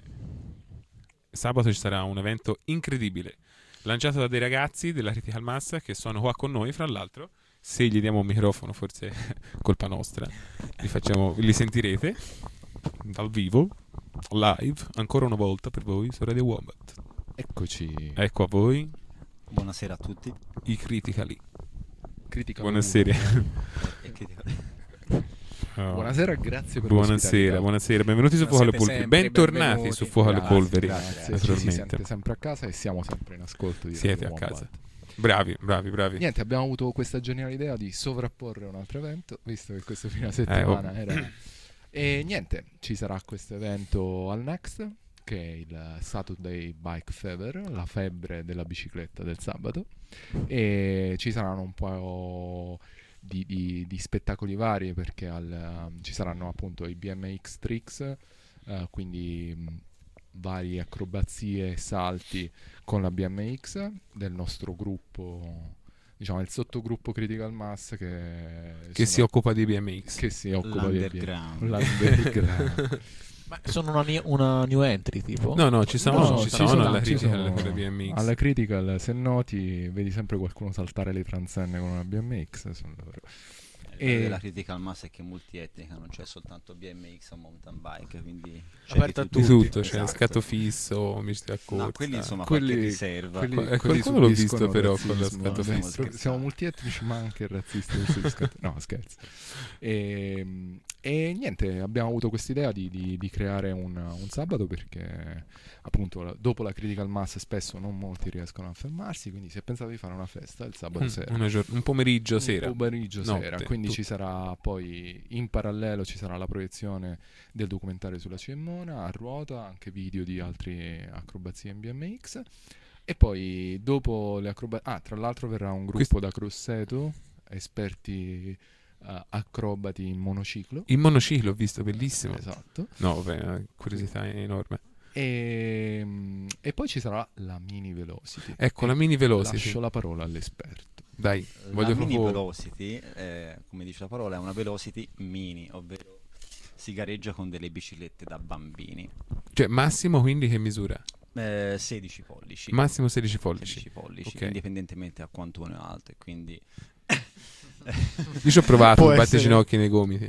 sabato ci sarà un evento incredibile, lanciato da dei ragazzi della Critical Mass che sono qua con noi, fra l'altro. Se gli diamo un microfono, forse è colpa nostra. Li facciamo, li sentirete dal vivo, live, ancora una volta per voi su Radio Wombat. Eccoci. Ecco a voi Buonasera a tutti. i Criticali. Critica Buonasera. E Criticali. Oh. Buonasera e grazie per Buonasera, l'ospitalità. buonasera, benvenuti su Fuoco alle Siete Polveri. sempre Bentornati benvenuti. su Fuoco alle Grazie, Polveri. grazie. Ci si Naturalmente. sente sempre a casa e siamo sempre in ascolto di Siete a Radio casa. Wombat. Bravi, bravi, bravi. Niente, abbiamo avuto questa geniale idea di sovrapporre un altro evento, visto che questa fine Eh, settimana oh. era... E niente, ci sarà questo evento al Next, che è il Saturday Bike Fever, la febbre della bicicletta del sabato, e ci saranno un po' di, di- di spettacoli vari, perché al, um, ci saranno appunto i B M X Tricks, eh, quindi mh, varie acrobazie e salti con la B M X del nostro gruppo, diciamo il sottogruppo Critical Mass che, Che sono- si occupa di B M X. che si occupa di L'underground. l'underground. Ma sono una, ni- una new entry tipo? No, no, ci sono, No, ci ci sono, sono- alla ci critica sono- con la B M X. alla Critical, se noti, vedi sempre qualcuno saltare le transenne con una B M X. Sono loro. E la Critical Mass è che è multietnica, non c'è soltanto B M X o mountain bike, quindi c'è Aperta a Di tutti. tutto, c'è Esatto. scatto fisso, misto a corta. No, quelli insomma Quelli- qualche riserva. quelli- Eh, quelli qualcuno l'ho subiscono visto però razzismo, con lo scatto siamo- fisso. Siamo multietnici ma anche razzisti. sul scatto- no, scherzo. E, e niente, abbiamo avuto quest'idea di, di, di creare un, un sabato perché appunto la- dopo la Critical Mass spesso non molti riescono a fermarsi, quindi si è pensato di fare una festa il sabato Mm, sera. una gior- un pomeriggio sera. Un pomeriggio Notte, sera, quindi tu- ci sarà poi in parallelo ci sarà la proiezione del documentario sulla Cemona a ruota, anche video di altre acrobazie in B M X e poi dopo le acrobazie, ah tra l'altro verrà un gruppo Quest- da Grosseto, esperti eh, acrobati in monociclo. Il monociclo ho visto, bellissimo. Esatto. No, vabbè, una curiosità enorme. E, e poi ci sarà la mini velocity. Ecco, la E mini velocity. Lascio la parola all'esperto. Dai, La voglio mini proprio... velocity, eh, come dice la parola, è una velocity mini, ovvero si gareggia con delle biciclette da bambini. Cioè, massimo quindi che misura? Eh, sedici pollici. Massimo sedici pollici. sedici pollici, Ok. indipendentemente da quanto uno è alto. E quindi Io ci ho provato, Può mi batte i essere- ginocchi nei gomiti.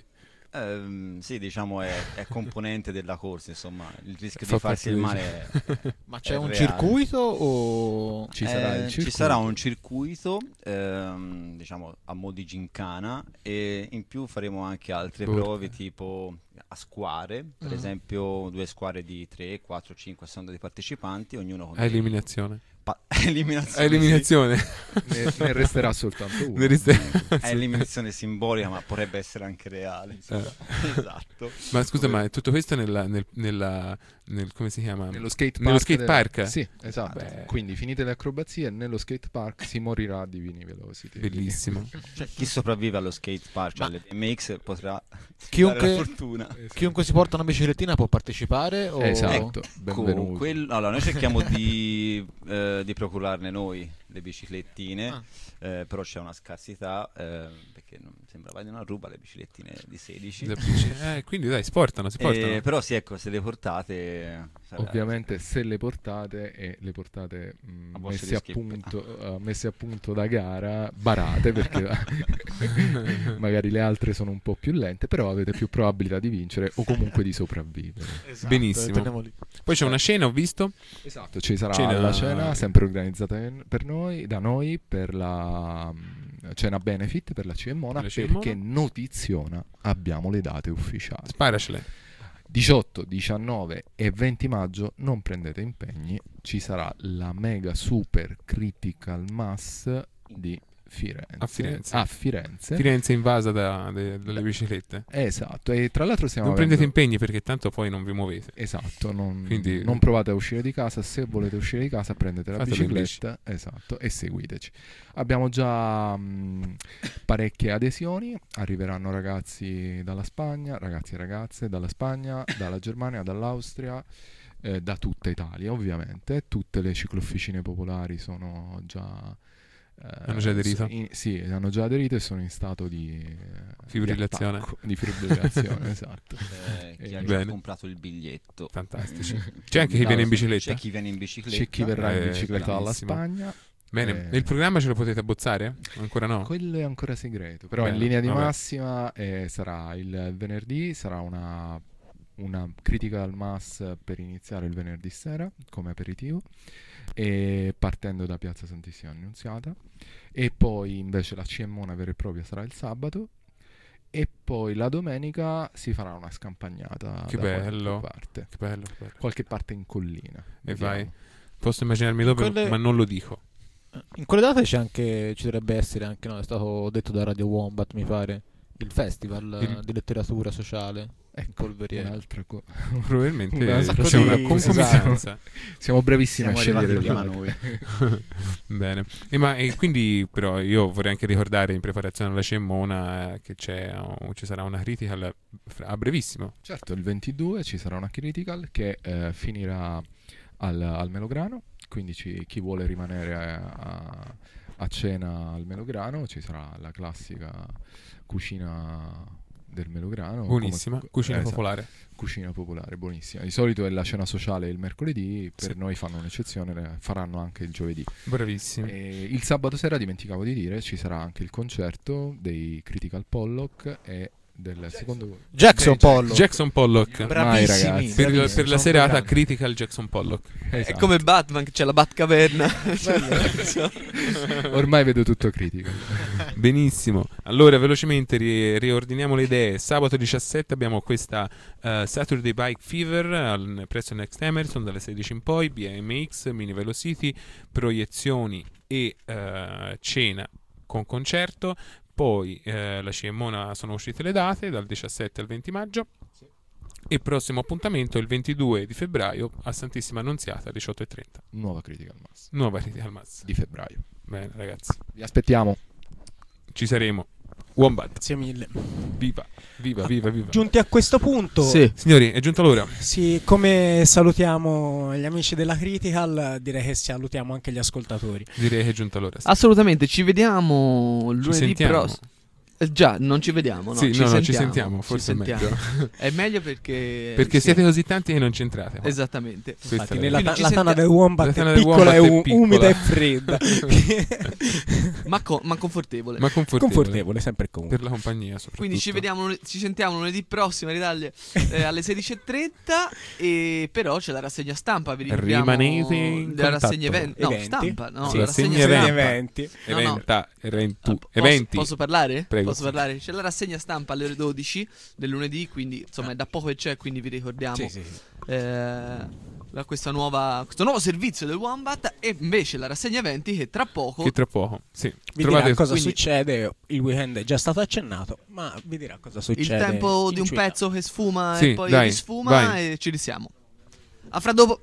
Ehm, sì, diciamo è, è componente della corsa, insomma, il rischio Fa di farsi il parte male di- è, Ma c'è è un reale. circuito o Eh, ci sarà un circuito, ehm, diciamo a mo' di gincana, e in più faremo anche altre Porca. prove tipo a squadre, per Mm. esempio due squadre di tre, quattro, cinque a seconda dei partecipanti, ognuno con A dei- eliminazione. Pa- eliminazione, A eliminazione. sì. Ne- ne resterà soltanto uno. Ne reste- È eliminazione simbolica, ma potrebbe essere anche reale. insomma. Eh. Esatto. Ma scusa, ma è tutto questo nella, nel, nella, nel come si chiama? Nello skate park. Nello skate del- park? Sì, esatto. Vabbè. Quindi finite le acrobazie, nello skate park si morirà di Vini Velocity. Bellissimo. Cioè, chi sopravvive allo skate park, cioè alle B M X, potrà Chiunque, dare la fortuna. chiunque si porta una biciclettina può partecipare? O... Esatto, Ecco, benvenuto. quel- allora, noi cerchiamo di, eh, di procurarne noi le biciclettine, Ah. eh, però c'è una scarsità, eh, perché non sembrava di una ruba le biciclettine di sedici. Le bici- eh, quindi dai, si portano, si portano. Eh, però sì, ecco, se le portate sarà- Ovviamente se le portate e le portate mh, A vostro messe, a rischio. punto, eh, messe a punto da gara, barate perché magari le altre sono un po' più lente, però avete più probabilità di vincere o comunque di sopravvivere. Esatto, Benissimo. torniamo lì. Poi c'è una cena, ho visto. Esatto, ci sarà Cena- la cena sempre organizzata in- per noi, da noi per la mh, cena benefit per la C M O N A, La C M O N A. perché notiziona abbiamo le date ufficiali. Sparacele. diciotto, diciannove e venti maggio non prendete impegni, ci sarà la mega super critical mass di Firenze. A Firenze. A Firenze. Firenze invasa da- de- dalle biciclette. Esatto, e tra l'altro stiamo Non prendete avendo- impegni perché tanto poi non vi muovete. Esatto, non, Quindi- non provate a uscire di casa, se volete uscire di casa prendete la Fatelo in bicicletta, esatto, e seguiteci. Abbiamo già mh, parecchie adesioni, arriveranno ragazzi dalla Spagna, ragazzi e ragazze dalla Spagna, dalla Germania, dall'Austria, eh, da tutta Italia ovviamente, tutte le ciclofficine popolari sono già... eh, Hanno già aderito? in- sì, hanno già aderito e sono in stato di... eh, Fibrillazione. Di, attacco, di fibrillazione, esatto. Eh, chi E- ha già Bene. comprato il biglietto. Fantastici. C'è anche chi viene in bicicletta? C'è chi viene in bicicletta. C'è chi verrà in Eh, bicicletta dalla bravissimo. Spagna. Bene, Eh, e il programma ce lo potete abbozzare? Ancora no? Quello è ancora segreto, però Bene, in linea di vabbè. massima eh, sarà il venerdì, sarà una, una critical mass per iniziare il venerdì sera come aperitivo, e partendo da Piazza Santissima Annunziata, e poi invece la C M O N A vera e propria sarà il sabato, e poi la domenica si farà una scampagnata Che da qualche bello. parte. Che bello, che bello. Qualche parte in collina. E vediamo. vai. Posso immaginarmi dove, Quelle- ma non lo dico. In quelle date c'è anche, ci dovrebbe essere anche, no, è stato detto da Radio Wombat, mi pare, il festival Il- eh, di letteratura sociale in Ecco, Polveriere. un'altra co- Probabilmente un altro c'è una di- concomitanza. Siamo brevissimi Siamo a scegliere arrivati le prima date. noi. Bene. E ma e quindi però io vorrei anche ricordare in preparazione alla C M O N A eh, che c'è, oh, ci sarà una critical fra- a brevissimo. Certo, il ventidue ci sarà una critical che eh, finirà al, al Melograno, quindi ci- chi vuole rimanere a, a- a cena al Melograno, ci sarà la classica cucina del Melograno. Buonissima, come- cucina esatto, popolare. Cucina popolare, buonissima. Di solito è la cena sociale il mercoledì, per Sì. noi fanno un'eccezione, le faranno anche il giovedì. Bravissimi. E il sabato sera, dimenticavo di dire, ci sarà anche il concerto dei Critical Pollock e del secondo Jackson Pollock. Jackson Pollock. Ormai, Bravissimi, ragazzi. Per, bravissimi, per la sono serata grandi. Critical Jackson Pollock. È Esatto. come Batman che c'è la Batcaverna. Ormai vedo tutto critico. Benissimo. Allora, velocemente ri- riordiniamo le idee. Sabato diciassette abbiamo questa eh, Saturday Bike Fever al, presso Next Emerson dalle sedici in poi, B M X, Mini Velocity, proiezioni e eh, cena con concerto. Poi eh, la C M O N A sono uscite le date dal diciassette al venti maggio. E prossimo appuntamento il ventidue di febbraio a Santissima Annunziata alle diciotto e trenta. Nuova Critical Mass Nuova Critical Mass. di febbraio. Bene ragazzi, Vi aspettiamo. ci saremo. Wombat. Grazie mille. Viva, viva, viva, viva. Giunti a questo punto, Sì, signori, è giunta l'ora. sì, come salutiamo gli amici della Critical, direi che salutiamo anche gli ascoltatori. Direi che è giunta l'ora. sì. Assolutamente, ci vediamo lunedì sentiamo. prossimo. Eh, già, non ci vediamo, no? Sì, ci no, sentiamo, no, ci sentiamo, forse ci è sentiamo. meglio. È meglio perché... Perché sì. siete così tanti che non c'entrate. Esattamente. Infatti, è nella la- ta- la tana del Wombat La è tana del piccola e Wombat è u- piccola. umida e fredda. ma, co- ma confortevole. Ma confortevole. Confortevole, sempre e comunque. Per la compagnia soprattutto. Quindi ci vediamo, lune- ci sentiamo lunedì prossimo Italia eh, alle sedici e trenta e però c'è la rassegna stampa, vi ricordiamo Rimanete in la rassegna contatto. event- no, Eventi. stampa, no, Sì, la rassegna rassegna eventi. stampa. Eventi. No, no. Eventa, eventu- Posso- eventi. Posso parlare? Prego. Posso parlare? C'è la rassegna stampa alle ore dodici del lunedì, quindi insomma è da poco che c'è, quindi vi ricordiamo Sì, sì, sì. eh, la- questa nuova, questo nuovo servizio del Wombat e invece la rassegna eventi che tra poco Che tra poco, sì. Vi Trovate dirà cosa quindi- succede. Il weekend è già stato accennato, ma vi dirà cosa il succede. tempo in di un città. pezzo che sfuma Sì, e poi dai, risfuma vai. e ci risiamo. A fra dopo.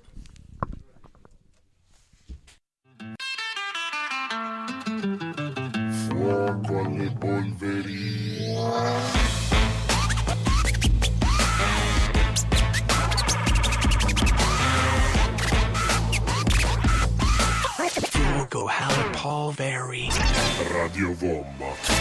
Fuoco alle polveri. Fuoco alle polveri. Radio Wombat.